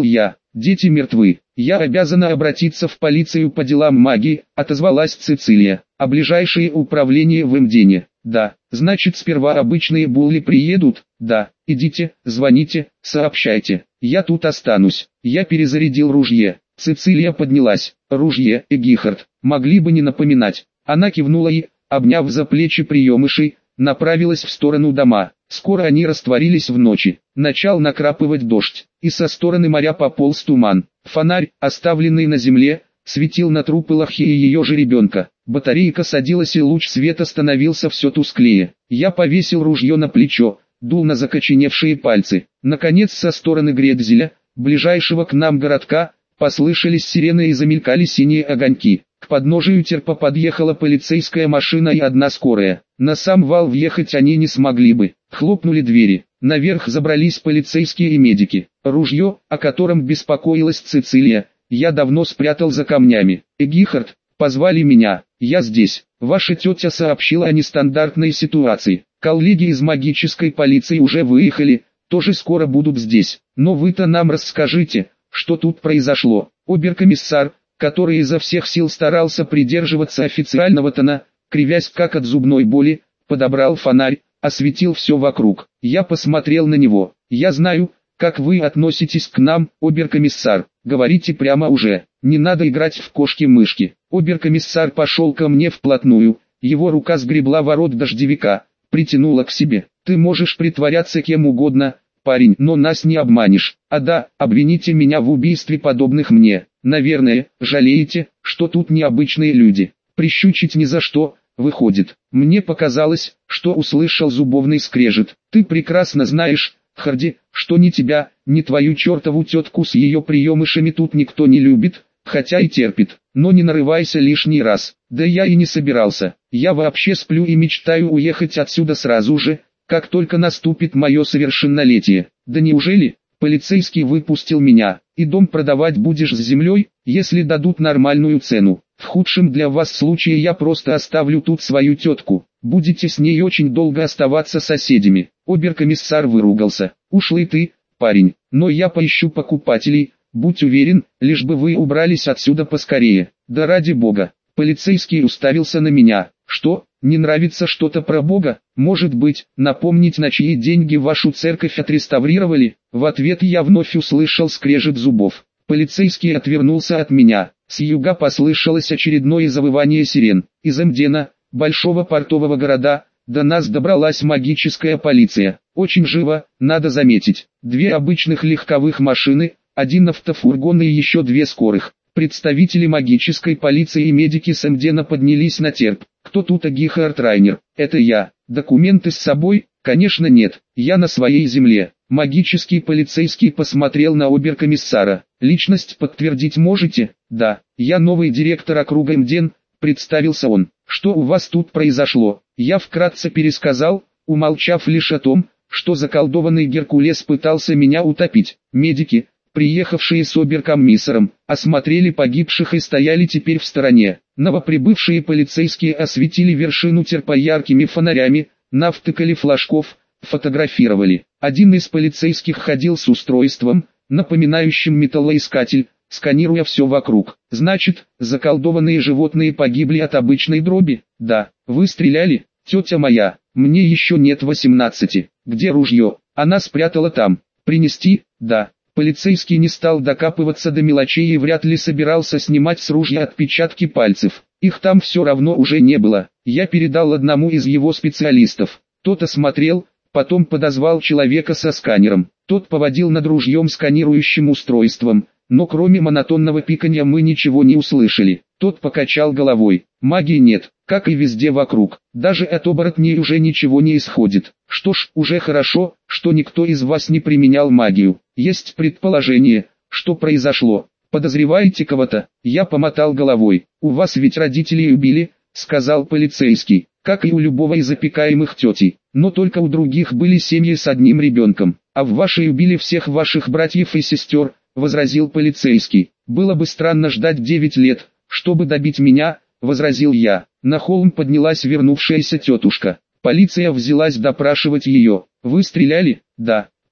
Дети мертвы. Я обязана обратиться в полицию по делам магии, отозвалась Цицилия. А ближайшее управление в Эмдене? Да. Значит, сперва обычные булли приедут? Да. Идите, звоните, сообщайте. Я тут останусь. Я перезарядил ружье. Цицилия поднялась. Ружье, Эгихард, могли бы не напоминать. Она кивнула и, обняв за плечи приемышей, направилась в сторону дома. Скоро они растворились в ночи. Начал накрапывать дождь, и со стороны моря пополз туман. Фонарь, оставленный на земле, светил на трупы Лахи и ее же ребенка. Батарейка садилась, и луч света становился все тусклее. Я повесил ружье на плечо, дул на закоченевшие пальцы. Наконец, со стороны Гредзеля, ближайшего к нам городка, послышались сирены и замелькали синие огоньки. К подножию терпа подъехала полицейская машина и одна скорая. На сам вал въехать они не смогли бы. Хлопнули двери. Наверх забрались полицейские и медики. Ружье, о котором беспокоилась Цицилия, я давно спрятал за камнями. Эгихард, позвали меня. Я здесь. Ваша тетя сообщила о нестандартной ситуации. Коллеги из магической полиции уже выехали, тоже скоро будут здесь. Но вы-то нам расскажите, что тут произошло. Оберкомиссар, который изо всех сил старался придерживаться официального тона, кривясь как от зубной боли, подобрал фонарь, осветил все вокруг. Я посмотрел на него. Я знаю, как вы относитесь к нам, оберкомиссар. Говорите прямо уже. Не надо играть в кошки-мышки. Оберкомиссар пошел ко мне вплотную. Его рука сгребла ворот дождевика, притянула к себе. Ты можешь притворяться кем угодно, парень, но нас не обманешь. А да, обвините меня в убийстве подобных мне. Наверное, жалеете, что тут необычные люди. Прищучить ни за что, выходит. Мне показалось, что услышал зубовный скрежет. Ты прекрасно знаешь, Харди, что ни тебя, ни твою чертову тетку с ее приемышами тут никто не любит, хотя и терпит. Но не нарывайся лишний раз. Да я и не собирался. Я вообще сплю и мечтаю уехать отсюда сразу же, как только наступит мое совершеннолетие. Да неужели? Полицейский выпустил меня. И дом продавать будешь с землей, если дадут нормальную цену. В худшем для вас случае я просто оставлю тут свою тетку. Будете с ней очень долго оставаться соседями. Оберкомиссар выругался. Ушлый ты, парень, но я поищу покупателей, будь уверен, лишь бы вы убрались отсюда поскорее. Да ради бога. Полицейский уставился на меня. Что, не нравится что-то про бога? Может быть, напомнить, на чьи деньги вашу церковь отреставрировали? В ответ я вновь услышал скрежет зубов. Полицейский отвернулся от меня. С юга послышалось очередное завывание сирен. Из Эмдена, большого портового города, до нас добралась магическая полиция. Очень живо, надо заметить. Две обычных легковых машины, один автофургон и еще две скорых. Представители магической полиции и медики с Эмдена поднялись на терп. Кто тут Эгихард Райнер? Это я. Документы с собой? Конечно нет. Я на своей земле. Магический полицейский посмотрел на оберкомиссара. Личность подтвердить можете? Да. Я новый директор округа Эмден, представился он. Что у вас тут произошло? Я вкратце пересказал, умолчав лишь о том, что заколдованный Геркулес пытался меня утопить. Медики, приехавшие с оберкомиссаром, осмотрели погибших и стояли теперь в стороне. Новоприбывшие полицейские осветили вершину терпа яркими фонарями, навтыкали флажков, фотографировали. Один из полицейских ходил с устройством, напоминающим металлоискатель, сканируя все вокруг. Значит, заколдованные животные погибли от обычной дроби? Да. Вы стреляли? Тетя моя, мне еще нет восемнадцати. Где ружье? Она спрятала там. Принести? Да. Полицейский не стал докапываться до мелочей и вряд ли собирался снимать с ружья отпечатки пальцев. Их там все равно уже не было. Я передал одному из его специалистов. Тот осмотрел, потом подозвал человека со сканером. Тот поводил над ружьем сканирующим устройством, но кроме монотонного пиканья мы ничего не услышали. Тот покачал головой. Магии нет, как и везде вокруг. Даже от оборотней уже ничего не исходит. Что ж, уже хорошо, что никто из вас не применял магию. Есть предположение, что произошло. Подозреваете кого-то? Я помотал головой. У вас ведь родителей убили, сказал полицейский, как и у любого из опекаемых тетей. Но только у других были семьи с одним ребенком. А в вашей убили всех ваших братьев и сестер, возразил полицейский. Было бы странно ждать девять лет, чтобы добить меня, возразил я. На холм поднялась вернувшаяся тетушка. Полиция взялась допрашивать ее. Вы стреляли? Да.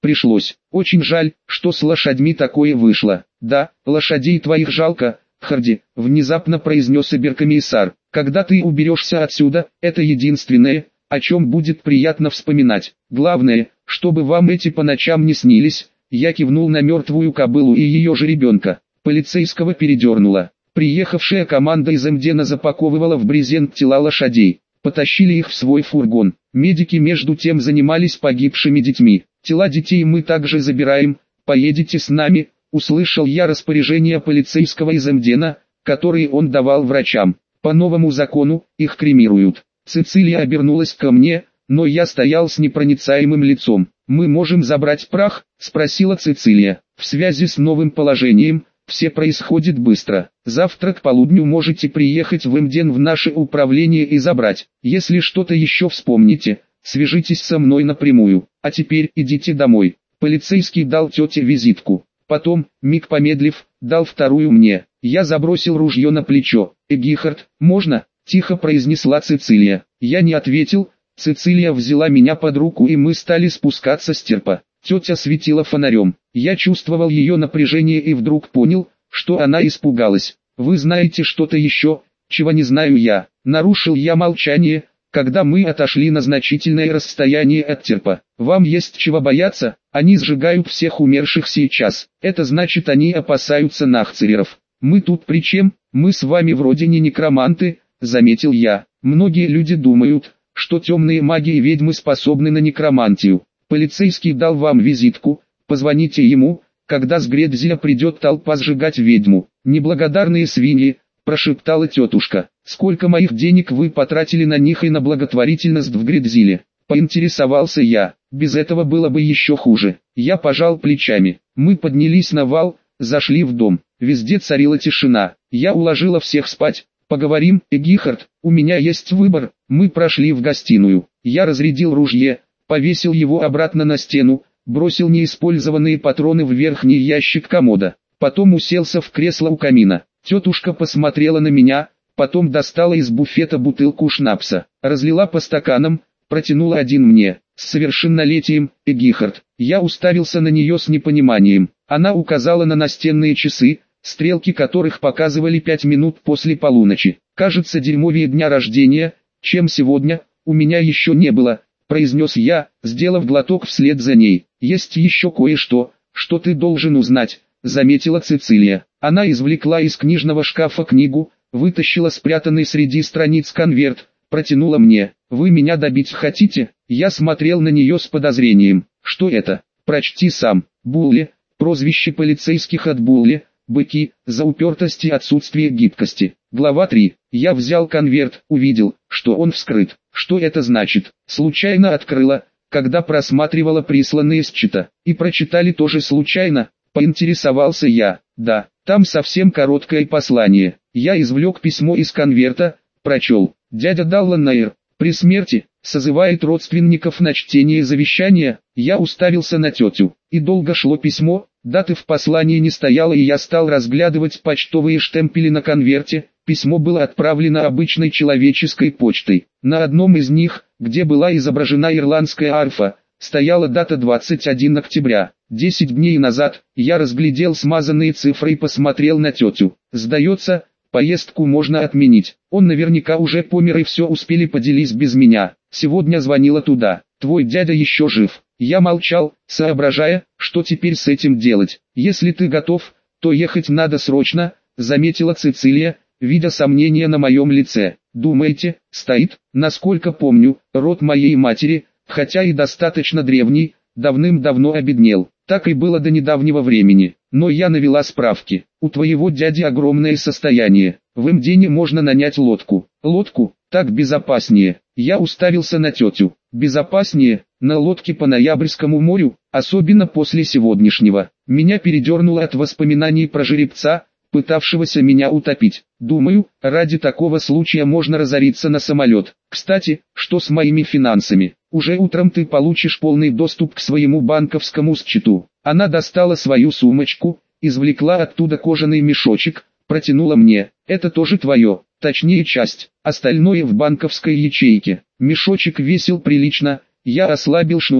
пришлось. Очень жаль, что с лошадьми такое вышло. Да, лошадей твоих жалко, Харди, внезапно произнес оберкомиссар. Когда ты уберешься отсюда, это единственное, о чем будет приятно вспоминать. Главное, чтобы вам эти по ночам не снились. Я кивнул на мертвую кобылу и ее жеребенка. Полицейского передернуло. Приехавшая команда из Эмдена запаковывала в брезент тела лошадей. Потащили их в свой фургон. Медики между тем занимались погибшими детьми. Тела детей мы также забираем. Поедете с нами, услышал я распоряжение полицейского из Эмдена, которые он давал врачам. По новому закону, их кремируют. Цицилия обернулась ко мне, но я стоял с непроницаемым лицом. «Мы можем забрать прах?» – спросила Цицилия. «В связи с новым положением, все происходит быстро. Завтра к полудню можете приехать в Эмден в наше управление и забрать. Если что-то еще вспомните, свяжитесь со мной напрямую. А теперь идите домой». Полицейский дал тете визитку. Потом, миг помедлив, дал вторую мне. Я забросил ружье на плечо. «Эгихард, можно?» – тихо произнесла Цицилия. Я не ответил. Цицилия взяла меня под руку и мы стали спускаться с терпа. Тетя светила фонарем. Я чувствовал ее напряжение и вдруг понял, что она испугалась. «Вы знаете что-то еще, чего не знаю я?» Нарушил я молчание, когда мы отошли на значительное расстояние от терпа. «Вам есть чего бояться? Они сжигают всех умерших сейчас. Это значит, они опасаются нахцереров. Мы тут при чем? Мы с вами вроде не некроманты», заметил я. «Многие люди думают, что темные маги и ведьмы способны на некромантию. Полицейский дал вам визитку, позвоните ему, когда с Гредзеля придет толпа сжигать ведьму». «Неблагодарные свиньи», прошептала тетушка. «Сколько моих денег вы потратили на них и на благотворительность в Гредзиле?» Поинтересовался я. «Без этого было бы еще хуже». Я пожал плечами. Мы поднялись на вал, зашли в дом. Везде царила тишина. Я уложила всех спать. «Поговорим, Эгихард, у меня есть выбор». Мы прошли в гостиную. Я разрядил ружье, повесил его обратно на стену, бросил неиспользованные патроны в верхний ящик комода. Потом уселся в кресло у камина. Тетушка посмотрела на меня, потом достала из буфета бутылку шнапса, разлила по стаканам, протянула один мне. «С совершеннолетием, Эгихард». Я уставился на нее с непониманием. Она указала на настенные часы, стрелки которых показывали пять минут после полуночи. «Кажется, дерьмовее дня рождения, чем сегодня, у меня еще не было», произнес я, сделав глоток вслед за ней. «Есть еще кое-что, что ты должен узнать», заметила Цицилия. Она извлекла из книжного шкафа книгу, вытащила спрятанный среди страниц конверт, протянула мне. «Вы меня добить хотите?» Я смотрел на нее с подозрением. «Что это? Прочти сам». Булли, прозвище полицейских от Булли, быки, за упертость и отсутствие гибкости. Глава три. Я взял конверт, увидел, что он вскрыт. Что это значит? Случайно открыла, когда просматривала присланные с чита. И прочитали тоже случайно, поинтересовался я. Да, там совсем короткое послание. Я извлек письмо из конверта, прочел. Дядя Далланайр, при смерти, созывает родственников на чтение завещания. Я уставился на тетю. И долго шло письмо, даты в послании не стояло, и я стал разглядывать почтовые штемпели на конверте. Письмо было отправлено обычной человеческой почтой. На одном из них, где была изображена ирландская арфа, стояла дата двадцать первое октября. Десять дней назад, я разглядел смазанные цифры и посмотрел на тетю. Сдается, поездку можно отменить. Он наверняка уже помер и все успели поделить без меня. Сегодня звонила туда. Твой дядя еще жив. Я молчал, соображая, что теперь с этим делать. Если ты готов, то ехать надо срочно, заметила Цицилия, видя сомнения на моем лице. Думаете, стоит? Насколько помню, род моей матери, хотя и достаточно древний, давным-давно обеднел. Так и было до недавнего времени. Но я навела справки. У твоего дяди огромное состояние. В Эмдене можно нанять лодку. Лодку? Так безопаснее. Я уставился на тетю. Безопаснее? На лодке по Ноябрьскому морю? Особенно после сегодняшнего. Меня передернуло от воспоминаний про жеребца, пытавшегося меня утопить. Думаю, ради такого случая можно разориться на самолет. Кстати, что с моими финансами? Уже утром ты получишь полный доступ к своему банковскому счету. Она достала свою сумочку, извлекла оттуда кожаный мешочек, протянула мне. Это тоже твое, точнее часть, остальное в банковской ячейке. Мешочек весил прилично, я ослабил шнурок,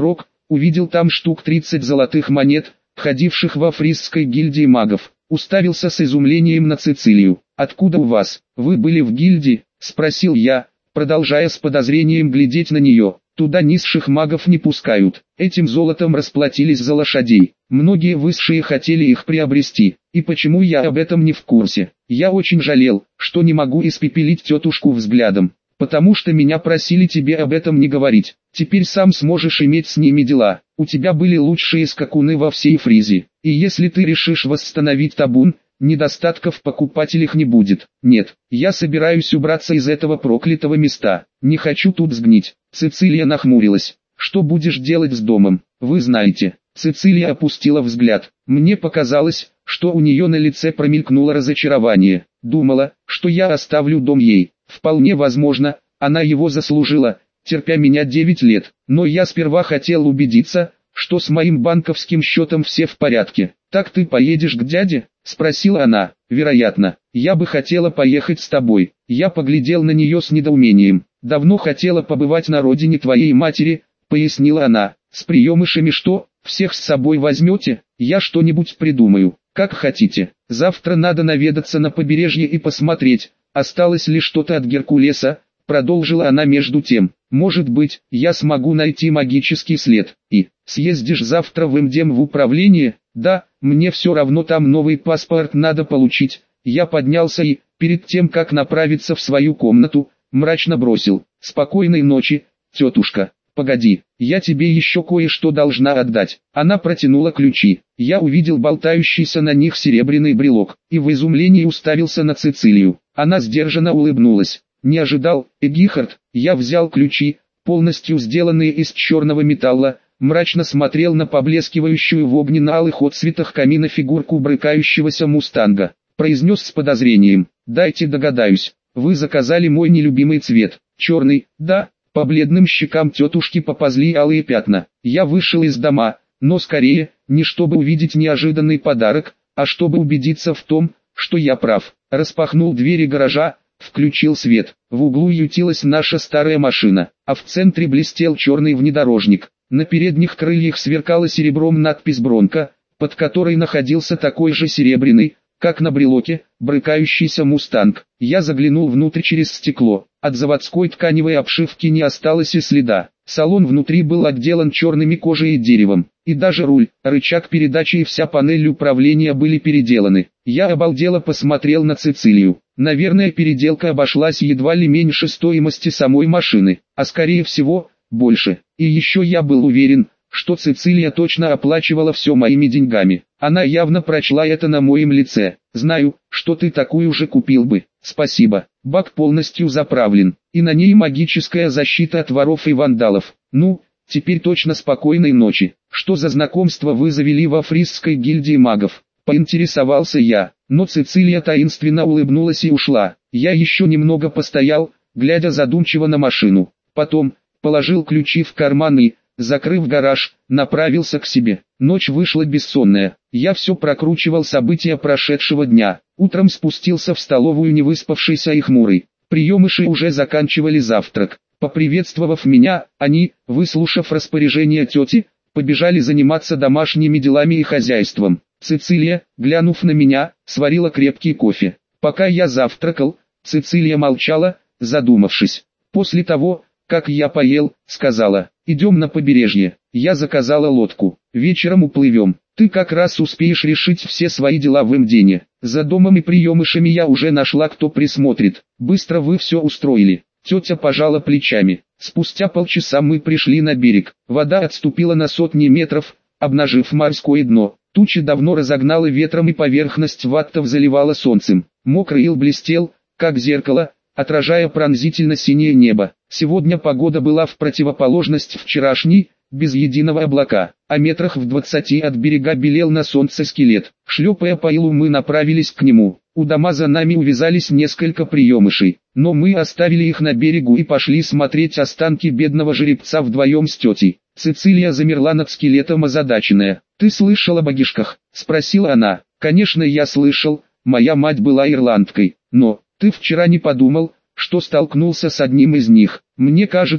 увидел там штук тридцать золотых монет, ходивших во фрисской гильдии магов. Уставился с изумлением на Цицилию. «Откуда у вас? Вы были в гильдии?» – спросил я, продолжая с подозрением глядеть на нее. «Туда низших магов не пускают. Этим золотом расплатились за лошадей. Многие высшие хотели их приобрести. И почему я об этом не в курсе? Я очень жалел, что не могу испепелить тетушку взглядом. Потому что меня просили тебе об этом не говорить. Теперь сам сможешь иметь с ними дела. У тебя были лучшие скакуны во всей Фризии. И если ты решишь восстановить табун, недостатков в покупателях не будет. Нет, я собираюсь убраться из этого проклятого места. Не хочу тут сгнить». Цицилия нахмурилась. «Что будешь делать с домом? Вы знаете». Цицилия опустила взгляд. Мне показалось, что у нее на лице промелькнуло разочарование. Думала, что я оставлю дом ей. Вполне возможно, она его заслужила, терпя меня девять лет. Но я сперва хотел убедиться, что с моим банковским счетом все в порядке. «Так ты поедешь к дяде?» – спросила она. «Вероятно. Я бы хотела поехать с тобой». Я поглядел на нее с недоумением. «Давно хотела побывать на родине твоей матери», – пояснила она. «С приемышами что, всех с собой возьмете? Я что-нибудь придумаю. Как хотите. Завтра надо наведаться на побережье и посмотреть, осталось ли что-то от Геркулеса», – продолжила она между тем. «Может быть, я смогу найти магический след. И, съездишь завтра в МДМ в управление?» «Да, мне все равно, там новый паспорт надо получить». Я поднялся и, перед тем как направиться в свою комнату, мрачно бросил: «Спокойной ночи, тетушка». «Погоди, я тебе еще кое-что должна отдать». Она протянула ключи. Я увидел болтающийся на них серебряный брелок, и в изумлении уставился на Цицилию. Она сдержанно улыбнулась. «Не ожидал, Эгихард». Я взял ключи, полностью сделанные из черного металла, мрачно смотрел на поблескивающую в огненно-алых отцветах камина фигурку брыкающегося мустанга. Произнес с подозрением: «Дайте догадаюсь, вы заказали мой нелюбимый цвет, черный?» «Да». По бледным щекам тетушки поползли алые пятна. Я вышел из дома, но скорее, не чтобы увидеть неожиданный подарок, а чтобы убедиться в том, что я прав. Распахнул двери гаража, включил свет. В углу ютилась наша старая машина, а в центре блестел черный внедорожник. На передних крыльях сверкала серебром надпись «Бронко», под которой находился такой же серебряный, как на брелоке, брыкающийся мустанг. Я заглянул внутрь через стекло. От заводской тканевой обшивки не осталось и следа. Салон внутри был отделан черными кожей и деревом, и даже руль, рычаг передачи и вся панель управления были переделаны. Я обалдело посмотрел на Цицилию. Наверное, переделка обошлась едва ли меньше стоимости самой машины, а скорее всего, больше. И еще я был уверен, что Цицилия точно оплачивала все моими деньгами. Она явно прочла это на моем лице. «Знаю, что ты такую же купил бы. Спасибо». Бак полностью заправлен, и на ней магическая защита от воров и вандалов. Ну, теперь точно спокойной ночи. «Что за знакомство вы завели во фрисской гильдии магов?» Поинтересовался я, но Цицилия таинственно улыбнулась и ушла. Я еще немного постоял, глядя задумчиво на машину. Потом, положил ключи в карман и, закрыв гараж, направился к себе. Ночь вышла бессонная. Я все прокручивал события прошедшего дня. Утром спустился в столовую невыспавшийся и хмурый. Приемыши уже заканчивали завтрак. Поприветствовав меня, они, выслушав распоряжение тети, побежали заниматься домашними делами и хозяйством. Цицилия, глянув на меня, сварила крепкий кофе. Пока я завтракал, Цицилия молчала, задумавшись. После того, как я поел, сказала: «Идем на побережье. Я заказала лодку. Вечером уплывем. Ты как раз успеешь решить все свои дела в Эмдене. За домом и приемышами я уже нашла, кто присмотрит. Быстро вы все устроили». Тетя пожала плечами. Спустя полчаса мы пришли на берег. Вода отступила на сотни метров, обнажив морское дно. Тучи давно разогнала ветром, и поверхность ваттов заливала солнцем. Мокрый ил блестел, как зеркало, отражая пронзительно-синее небо. Сегодня погода была в противоположность вчерашней, без единого облака, а метрах в двадцати от берега белел на солнце скелет. Шлепая по илу, мы направились к нему. У дома за нами увязались несколько приемышей, но мы оставили их на берегу и пошли смотреть останки бедного жеребца вдвоем с тетей. Цицилия замерла над скелетом озадаченная. «Ты слышал об агишках?» – спросила она. «Конечно, я слышал, моя мать была ирландкой, но ты вчера не подумал, что столкнулся с одним из них?» «Мне кажется,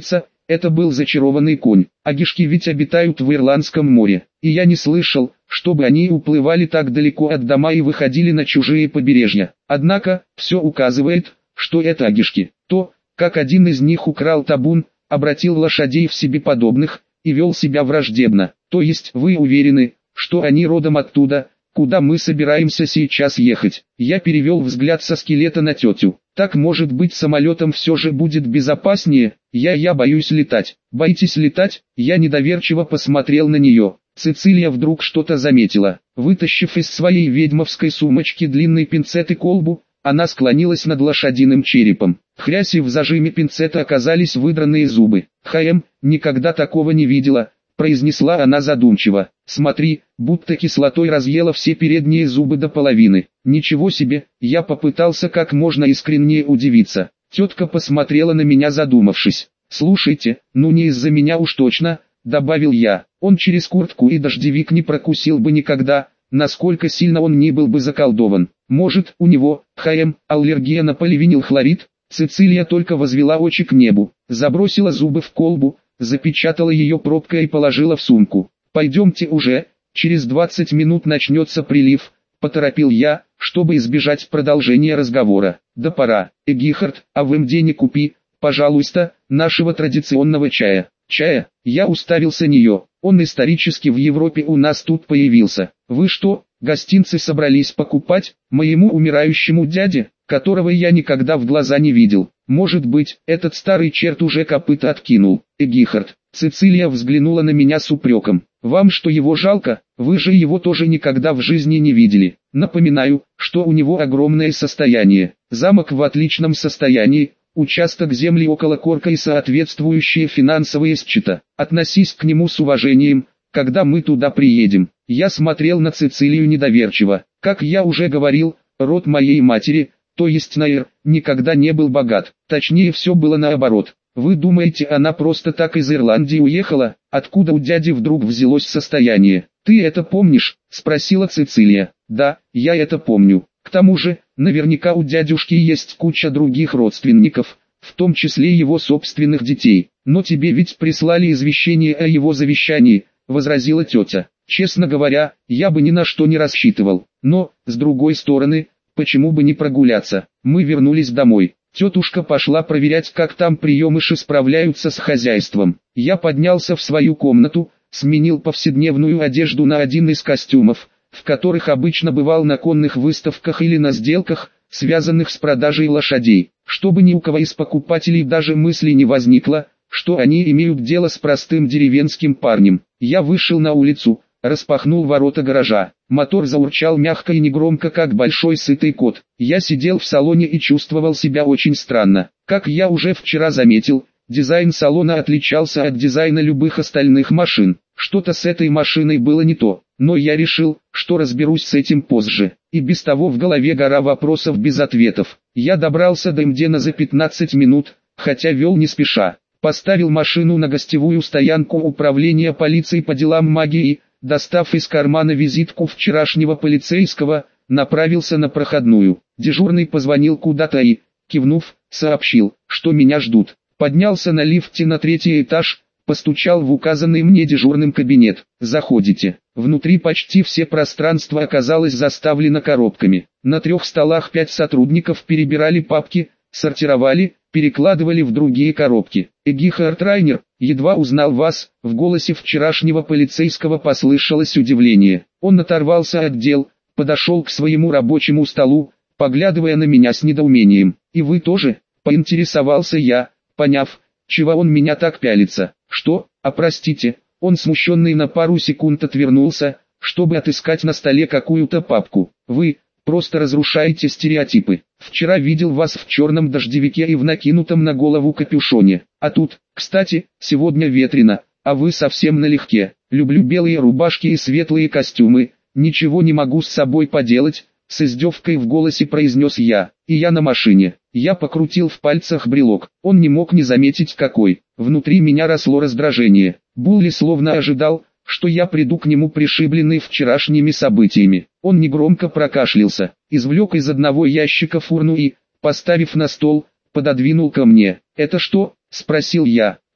Это был зачарованный конь. Агишки ведь обитают в Ирландском море, и я не слышал, чтобы они уплывали так далеко от дома и выходили на чужие побережья. Однако, все указывает, что это агишки. То, как один из них украл табун, обратил лошадей в себе подобных, и вел себя враждебно. То есть вы уверены, что они родом оттуда, куда мы собираемся сейчас ехать? Я перевел взгляд со скелета на тетю. Так, может быть, самолетом все же будет безопаснее? Я я боюсь летать. Боитесь летать? Я недоверчиво посмотрел на нее. Цицилия вдруг что-то заметила. Вытащив из своей ведьмовской сумочки длинный пинцет и колбу, она склонилась над лошадиным черепом. Хрясь, и в зажиме пинцета оказались выдранные зубы. «Хаем, никогда такого не видела», — произнесла она задумчиво. «Смотри, будто кислотой разъела все передние зубы до половины». «Ничего себе!» — я попытался как можно искреннее удивиться. Тетка посмотрела на меня, задумавшись. «Слушайте, ну не из-за меня уж точно», — добавил я. «Он через куртку и дождевик не прокусил бы никогда, насколько сильно он ни был бы заколдован. Может, у него, Хаем, аллергия на поливинилхлорид?» Цицилия только возвела очи к небу, забросила зубы в колбу, запечатала ее пробкой и положила в сумку. «Пойдемте уже, через двадцать минут начнется прилив», — поторопил я, чтобы избежать продолжения разговора. «Да пора. Эгихард, а вы мне не купи, пожалуйста, нашего традиционного чая». «Чая?» Я уставился на нее. «Он исторически в Европе у нас тут появился. Вы что, гостинцы собрались покупать моему умирающему дяде, которого я никогда в глаза не видел? Может быть, этот старый черт уже копыта откинул?» «Эгихард». Цицилия взглянула на меня с упреком. «Вам что, его жалко? Вы же его тоже никогда в жизни не видели. Напоминаю, что у него огромное состояние. Замок в отличном состоянии, участок земли около Корка и соответствующие финансовые счета. Относись к нему с уважением, когда мы туда приедем». Я смотрел на Цицилию недоверчиво. Как я уже говорил, род моей матери, то есть Найр, никогда не был богат. Точнее, все было наоборот. Вы думаете, она просто так из Ирландии уехала? Откуда у дяди вдруг взялось состояние? «Ты это помнишь?» — спросила Цицилия. «Да, я это помню. К тому же, наверняка у дядюшки есть куча других родственников, в том числе его собственных детей. Но тебе ведь прислали извещение о его завещании», — возразила тетя. «Честно говоря, я бы ни на что не рассчитывал. Но, с другой стороны, почему бы не прогуляться?» Мы вернулись домой. Тетушка пошла проверять, как там приемыши справляются с хозяйством. Я поднялся в свою комнату, сменил повседневную одежду на один из костюмов, в которых обычно бывал на конных выставках или на сделках, связанных с продажей лошадей, чтобы ни у кого из покупателей даже мысли не возникло, что они имеют дело с простым деревенским парнем. Я вышел на улицу, распахнул ворота гаража. Мотор заурчал мягко и негромко, как большой сытый кот. Я сидел в салоне и чувствовал себя очень странно. Как я уже вчера заметил, дизайн салона отличался от дизайна любых остальных машин. Что-то с этой машиной было не то, но я решил, что разберусь с этим позже. И без того в голове гора вопросов без ответов. Я добрался до Эмдена за пятнадцать минут, хотя вел не спеша. Поставил машину на гостевую стоянку управления полиции по делам магии, достав из кармана визитку вчерашнего полицейского, направился на проходную. Дежурный позвонил куда-то и, кивнув, сообщил, что меня ждут. Поднялся на лифте на третий этаж, постучал в указанный мне дежурным кабинет. «Заходите». Внутри почти все пространство оказалось заставлено коробками. На трех столах пять сотрудников перебирали папки, сортировали, перекладывали в другие коробки. «Эгихард Райнер, едва узнал вас», в голосе вчерашнего полицейского послышалось удивление. Он оторвался от дел, подошел к своему рабочему столу, поглядывая на меня с недоумением. «И вы тоже?» — поинтересовался я, поняв, чего он меня так пялится. «Что? А простите?» Он смущенный на пару секунд отвернулся, чтобы отыскать на столе какую-то папку. «Вы просто разрушаете стереотипы. Вчера видел вас в черном дождевике и в накинутом на голову капюшоне. А тут, кстати, сегодня ветрено, а вы совсем налегке. Люблю белые рубашки и светлые костюмы, ничего не могу с собой поделать», с издевкой в голосе произнес я. «И я на машине». Я покрутил в пальцах брелок. Он не мог не заметить какой. Внутри меня росло раздражение. Булли словно ожидал, что я приду к нему пришибленный вчерашними событиями. Он негромко прокашлялся, извлек из одного ящика фурну и, поставив на стол, пододвинул ко мне. «Это что?» — спросил я. «То,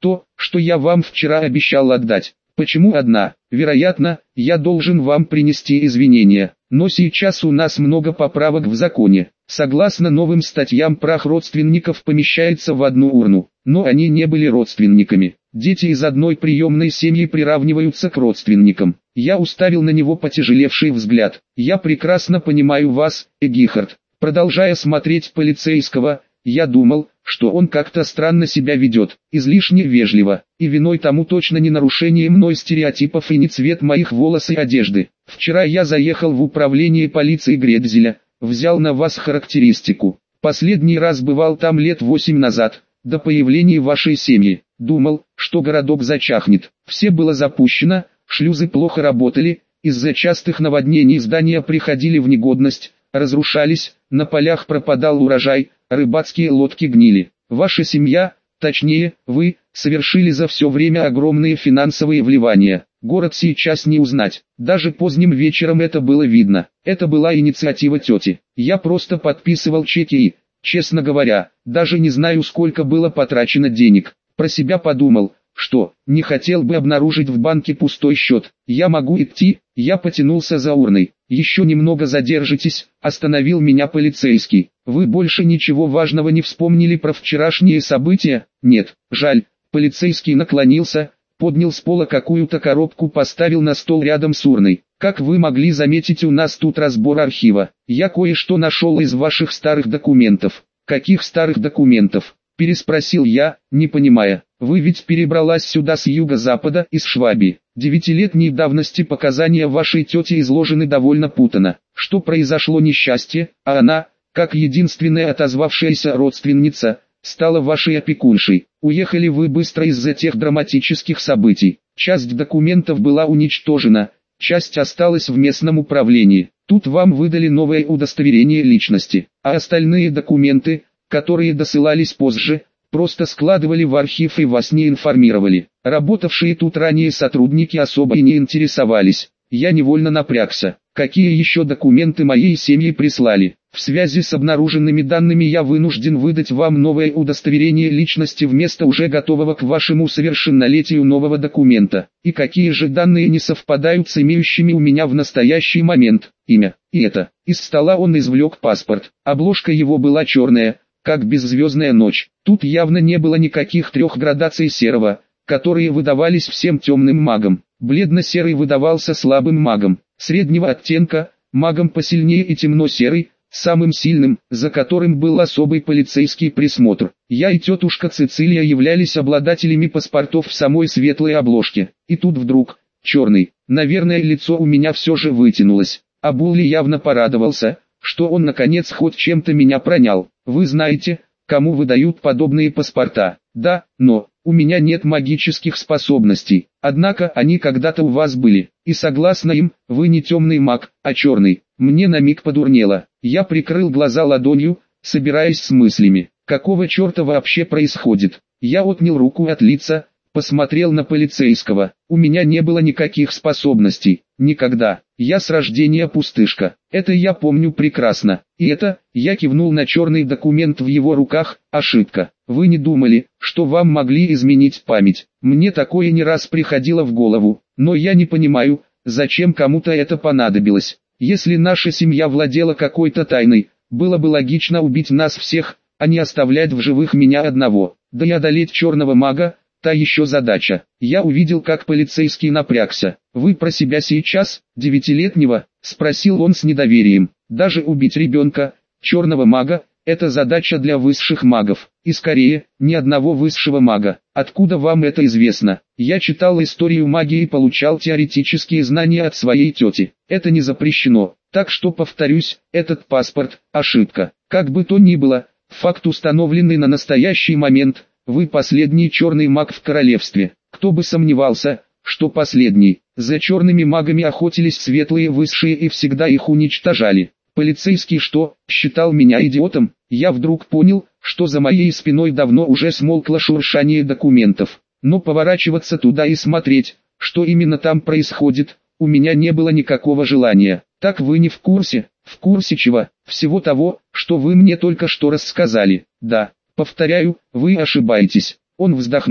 что я вам вчера обещал отдать. Почему одна? Вероятно, я должен вам принести извинения, но сейчас у нас много поправок в законе. Согласно новым статьям, прах родственников помещается в одну урну, но они не были родственниками. Дети из одной приемной семьи приравниваются к родственникам. Я уставил на него потяжелевший взгляд. Я прекрасно понимаю вас, Эгихард. Продолжая смотреть полицейского, я думал, что он как-то странно себя ведет, излишне вежливо, и виной тому точно не нарушение мной стереотипов и не цвет моих волос и одежды. Вчера я заехал в управление полиции Гретзеля, взял на вас характеристику. Последний раз бывал там лет восемь назад, до появления вашей семьи. Думал, что городок зачахнет. Все было запущено, шлюзы плохо работали, из-за частых наводнений здания приходили в негодность, разрушались, на полях пропадал урожай, рыбацкие лодки гнили. Ваша семья, точнее, вы, совершили за все время огромные финансовые вливания. Город сейчас не узнать. Даже поздним вечером это было видно. Это была инициатива тети. Я просто подписывал чеки и, честно говоря, даже не знаю, сколько было потрачено денег. Про себя подумал, что не хотел бы обнаружить в банке пустой счет. Я могу идти. Я потянулся за урной. Еще немного задержитесь, остановил меня полицейский. Вы больше ничего важного не вспомнили про вчерашние события? Нет, жаль. Полицейский наклонился, поднял с пола какую-то коробку, поставил на стол рядом с урной. Как вы могли заметить, у нас тут разбор архива. Я кое-что нашел из ваших старых документов. Каких старых документов? Переспросил я, не понимая. Вы ведь перебралась сюда с юго-запада, из Швабии. Девятилетней давности показания вашей тети изложены довольно путано. Что произошло несчастье, а она, как единственная отозвавшаяся родственница, стала вашей опекуншей. Уехали вы быстро из-за тех драматических событий. Часть документов была уничтожена, часть осталась в местном управлении. Тут вам выдали новое удостоверение личности, а остальные документы, которые досылались позже, просто складывали в архив и вас не информировали. Работавшие тут ранее сотрудники особо и не интересовались. Я невольно напрягся. Какие еще документы моей семьи прислали? В связи с обнаруженными данными я вынужден выдать вам новое удостоверение личности вместо уже готового к вашему совершеннолетию нового документа. И какие же данные не совпадают с имеющими у меня в настоящий момент? Имя. И это. Из стола он извлек паспорт. Обложка его была черная, как беззвездная ночь. Тут явно не было никаких трех градаций серого, которые выдавались всем темным магам. Бледно-серый выдавался слабым магам, среднего оттенка, магам посильнее и темно-серый, самым сильным, за которым был особый полицейский присмотр. Я и тетушка Цицилия являлись обладателями паспортов в самой светлой обложке. И тут вдруг, черный, наверное, лицо у меня все же вытянулось. А Булли явно порадовался, что он наконец хоть чем-то меня пронял. Вы знаете, кому выдают подобные паспорта? Да, но у меня нет магических способностей. Однако они когда-то у вас были, и согласно им, вы не темный маг, а черный. Мне на миг подурнело. Я прикрыл глаза ладонью, собираясь с мыслями. Какого черта вообще происходит? Я отнял руку от лица, посмотрел на полицейского. У меня не было никаких способностей. Никогда. Я с рождения пустышка. Это я помню прекрасно. И это, я кивнул на черный документ в его руках, ошибка. Вы не думали, что вам могли изменить память. Мне такое не раз приходило в голову. Но я не понимаю, зачем кому-то это понадобилось. Если наша семья владела какой-то тайной, было бы логично убить нас всех, а не оставлять в живых меня одного. Да и одолеть черного мага, та еще задача. Я увидел, как полицейский напрягся. «Вы про себя сейчас, девятилетнего?» – спросил он с недоверием. «Даже убить ребенка, черного мага, это задача для высших магов. И скорее, ни одного высшего мага. Откуда вам это известно?» Я читал историю магии и получал теоретические знания от своей тети. Это не запрещено. Так что повторюсь, этот паспорт – ошибка. Как бы то ни было, факт установленный на настоящий момент – вы последний черный маг в королевстве. Кто бы сомневался, что последний. За черными магами охотились светлые высшие и всегда их уничтожали. Полицейский что, считал меня идиотом? Я вдруг понял, что за моей спиной давно уже смолкло шуршание документов. Но поворачиваться туда и смотреть, что именно там происходит, у меня не было никакого желания. Так вы не в курсе? В курсе чего? Всего того, что вы мне только что рассказали. Да. Повторяю, вы ошибаетесь. Он вздохнул.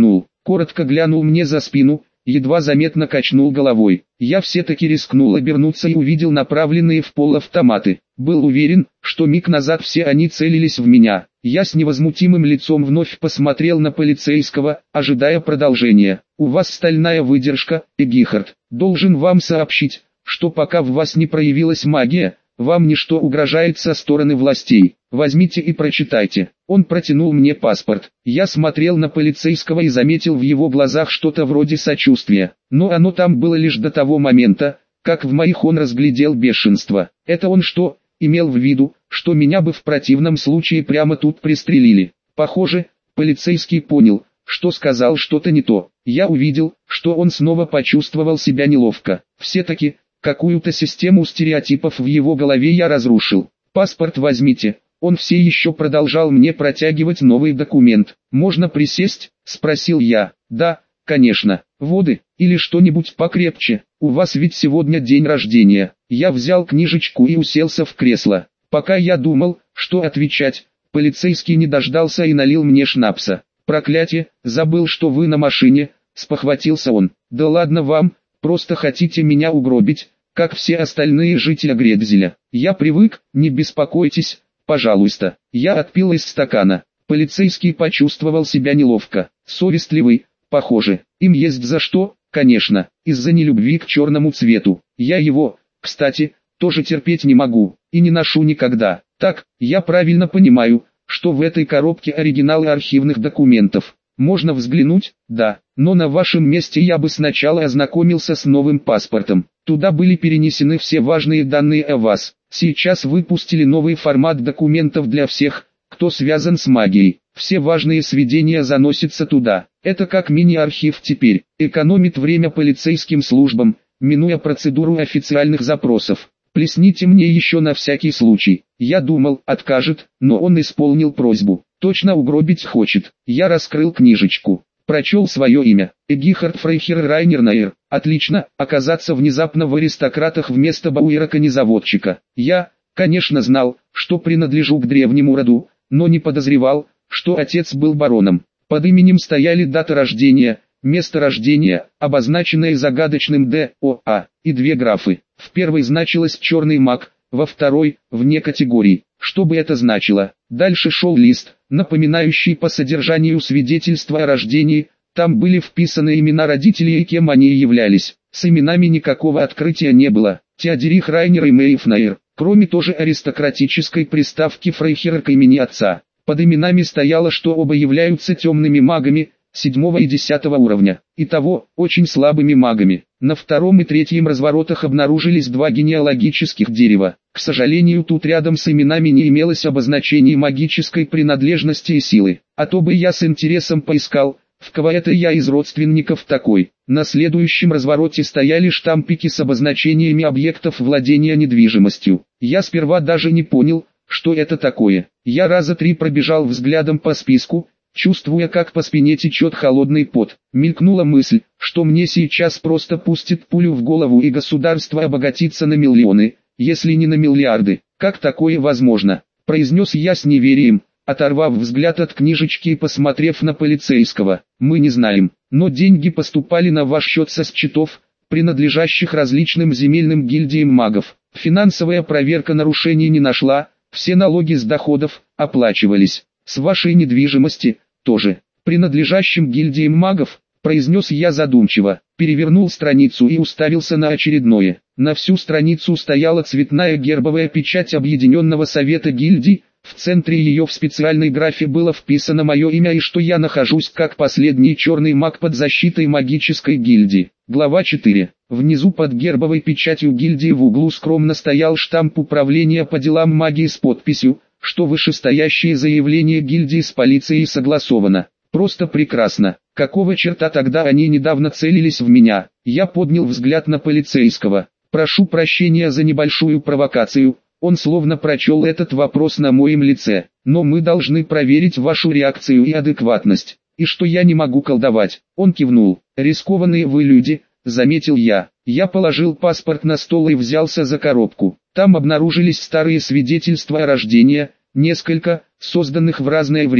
коротко глянул мне за спину, едва заметно качнул головой. Я все-таки рискнул обернуться и увидел направленные в пол автоматы. Был уверен, что миг назад все они целились в меня. Я с невозмутимым лицом вновь посмотрел на полицейского, ожидая продолжения. «У вас стальная выдержка, Эгихард. Должен вам сообщить, что пока в вас не проявилась магия, вам ничто угрожает со стороны властей. Возьмите и прочитайте». Он протянул мне паспорт. Я смотрел на полицейского и заметил в его глазах что-то вроде сочувствия. Но оно там было лишь до того момента, как в моих он разглядел бешенство. Это он что, имел в виду, что меня бы в противном случае прямо тут пристрелили? Похоже, полицейский понял, что сказал что-то не то. Я увидел, что он снова почувствовал себя неловко. Все-таки, какую-то систему стереотипов в его голове я разрушил. «Паспорт возьмите». Он все еще продолжал мне протягивать новый документ. «Можно присесть?» – спросил я. «Да, конечно. Воды, или что-нибудь покрепче. У вас ведь сегодня день рождения». Я взял книжечку и уселся в кресло. Пока я думал, что отвечать, полицейский не дождался и налил мне шнапса. «Проклятие, забыл, что вы на машине», – спохватился он. «Да ладно вам, просто хотите меня угробить, как все остальные жители Гредзеля. Я привык, не беспокойтесь, пожалуйста». Я отпил из стакана. Полицейский почувствовал себя неловко. Совестливый, похоже. Им есть за что, конечно, из-за нелюбви к черному цвету. Я его, кстати, тоже терпеть не могу, и не ношу никогда. Так, я правильно понимаю, что в этой коробке оригиналы архивных документов. Можно взглянуть? Да, но на вашем месте я бы сначала ознакомился с новым паспортом. Туда были перенесены все важные данные о вас. Сейчас выпустили новый формат документов для всех, кто связан с магией. Все важные сведения заносятся туда. Это как мини-архив теперь. Экономит время полицейским службам, минуя процедуру официальных запросов. Плесните мне еще на всякий случай. Я думал, откажет, но он исполнил просьбу. Точно угробить хочет. Я раскрыл книжечку. Прочел свое имя. Эгихард Фрейхер Райнер. Отлично, оказаться внезапно в аристократах вместо Бауэра-конезаводчика. Я, конечно, знал, что принадлежу к древнему роду, но не подозревал, что отец был бароном. Под именем стояли дата рождения, место рождения, обозначенное загадочным Д, О, А, и две графы. В первой значилось «черный маг», во второй – «вне категорий». Что бы это значило? Дальше шел лист, напоминающий по содержанию свидетельства о рождении. Там были вписаны имена родителей и кем они являлись. С именами никакого открытия не было. Теодерих Райнер и Мэйв Найр. Кроме тоже аристократической приставки Фрейхера к имени отца. Под именами стояло, что оба являются темными магами, седьмого и десятого уровня. Итого, очень слабыми магами. На втором и третьем разворотах обнаружились два генеалогических дерева. К сожалению, тут рядом с именами не имелось обозначений магической принадлежности и силы. А то бы я с интересом поискал, в кого это я из родственников такой. На следующем развороте стояли штампики с обозначениями объектов владения недвижимостью. Я сперва даже не понял, что это такое. Я раза три пробежал взглядом по списку, чувствуя, как по спине течет холодный пот. Мелькнула мысль, что мне сейчас просто пустит пулю в голову и государство обогатится на миллионы, если не на миллиарды. Как такое возможно? Произнес я с неверием, оторвав взгляд от книжечки и посмотрев на полицейского. Мы не знаем, но деньги поступали на ваш счет со счетов, принадлежащих различным земельным гильдиям магов. Финансовая проверка нарушений не нашла, все налоги с доходов оплачивались. С вашей недвижимости, тоже, принадлежащим гильдиям магов, произнес я задумчиво, перевернул страницу и уставился на очередное. На всю страницу стояла цветная гербовая печать Объединенного Совета Гильдий, в центре ее в специальной графе было вписано мое имя и что я нахожусь как последний черный маг под защитой магической гильдии. Глава четыре. Внизу под гербовой печатью гильдии в углу скромно стоял штамп управления по делам магии с подписью, что вышестоящее заявление гильдии с полицией согласовано. Просто прекрасно. Какого черта тогда они недавно целились в меня? Я поднял взгляд на полицейского. Прошу прощения за небольшую провокацию. Он словно прочел этот вопрос на моем лице. Но мы должны проверить вашу реакцию и адекватность. И что я не могу колдовать. Он кивнул. Рискованные вы люди, заметил я. Я положил паспорт на стол и взялся за коробку. Там обнаружились старые свидетельства о рождении, несколько, созданных в разное время,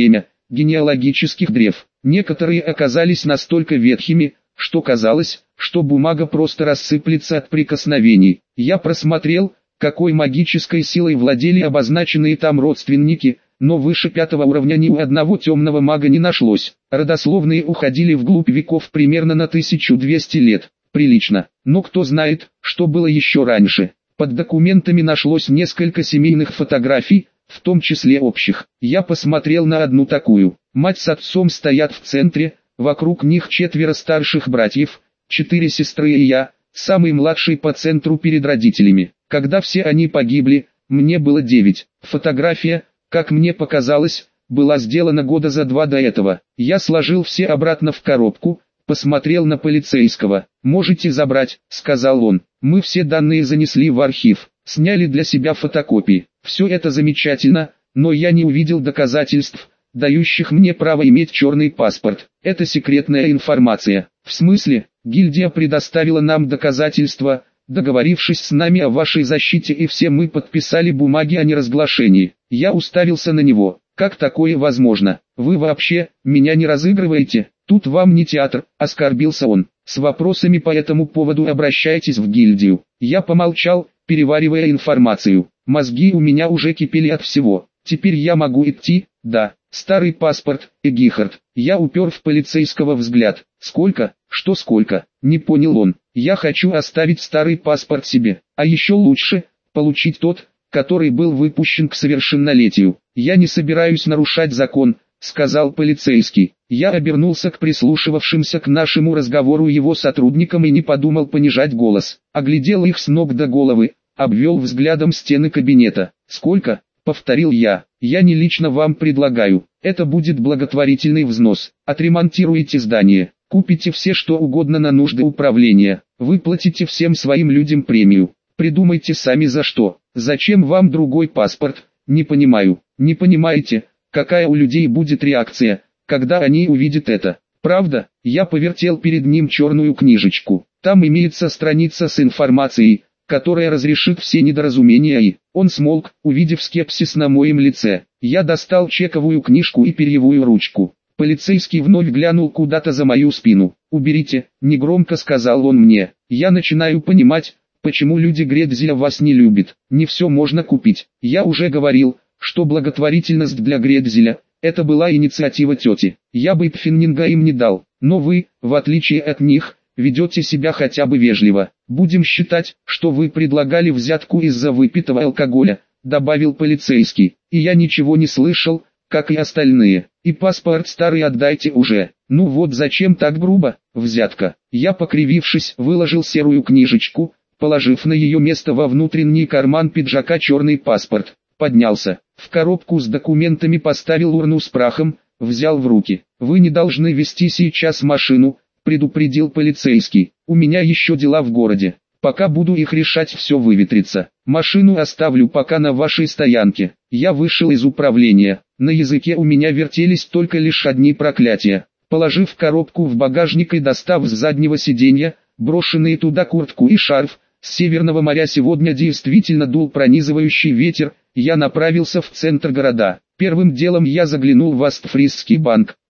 генеалогических древ. Некоторые оказались настолько ветхими, что казалось, что бумага просто рассыплется от прикосновений. Я просмотрел, какой магической силой владели обозначенные там родственники, но выше пятого уровня ни у одного темного мага не нашлось. Родословные уходили вглубь веков примерно на тысячу двести лет. Прилично. Но кто знает, что было еще раньше. Под документами нашлось несколько семейных фотографий, в том числе общих. Я посмотрел на одну такую. Мать с отцом стоят в центре, вокруг них четверо старших братьев, четыре сестры и я, самый младший по центру перед родителями. Когда все они погибли, мне было девять. Фотография, как мне показалось, была сделана года за два до этого. Я сложил все обратно в коробку, посмотрел на полицейского. «Можете забрать», — сказал он. «Мы все данные занесли в архив, сняли для себя фотокопии. Все это замечательно, но я не увидел доказательств, дающих мне право иметь черный паспорт. Это секретная информация». «В смысле?» «Гильдия предоставила нам доказательства, договорившись с нами о вашей защите, и все мы подписали бумаги о неразглашении». Я уставился на него. «Как такое возможно? Вы вообще меня не разыгрываете? Тут вам не театр», — оскорбился он. «С вопросами по этому поводу обращайтесь в гильдию». Я помолчал, переваривая информацию. Мозги у меня уже кипели от всего. «Теперь я могу идти?» «Да». «Старый паспорт, Эгихард». Я упер в полицейского взгляд. «Сколько? Что сколько?» Не понял он. «Я хочу оставить старый паспорт себе. А еще лучше, получить тот, который был выпущен к совершеннолетию. Я не собираюсь нарушать закон», — сказал полицейский. Я обернулся к прислушивавшимся к нашему разговору его сотрудникам и не подумал понижать голос. Оглядел их с ног до головы, обвел взглядом стены кабинета. «Сколько?» — повторил я. «Я не лично вам предлагаю. Это будет благотворительный взнос. Отремонтируете здание, купите все что угодно на нужды управления, выплатите всем своим людям премию. Придумайте сами за что. Зачем вам другой паспорт? Не понимаю». «Не понимаете, какая у людей будет реакция, когда они увидят это?» «Правда?» Я повертел перед ним черную книжечку. «Там имеется страница с информацией, которая разрешит все недоразумения». И он смолк, увидев скепсис на моем лице. Я достал чековую книжку и перьевую ручку. Полицейский вновь глянул куда-то за мою спину. «Уберите», — негромко сказал он мне. «Я начинаю понимать, почему люди Гредзеля вас не любят. Не все можно купить. Я уже говорил, что благотворительность для Гредзеля — это была инициатива тети. Я бы пфеннинга им не дал, но вы, в отличие от них, ведете себя хотя бы вежливо. Будем считать, что вы предлагали взятку из-за выпитого алкоголя», — добавил полицейский. «И я ничего не слышал, как и остальные. И паспорт старый отдайте уже». «Ну вот зачем так грубо, взятка?» Я, покривившись, выложил серую книжечку, положив на ее место во внутренний карман пиджака черный паспорт. Поднялся, в коробку с документами поставил урну с прахом, взял в руки. «Вы не должны вести сейчас машину», — предупредил полицейский. «У меня еще дела в городе. Пока буду их решать, все выветрится. Машину оставлю пока на вашей стоянке». Я вышел из управления. На языке у меня вертелись только лишь одни проклятия. Положив коробку в багажник и достав с заднего сиденья, брошенные туда куртку и шарф, с Северного моря сегодня действительно дул пронизывающий ветер, я направился в центр города. Первым делом я заглянул в Астфрисский банк.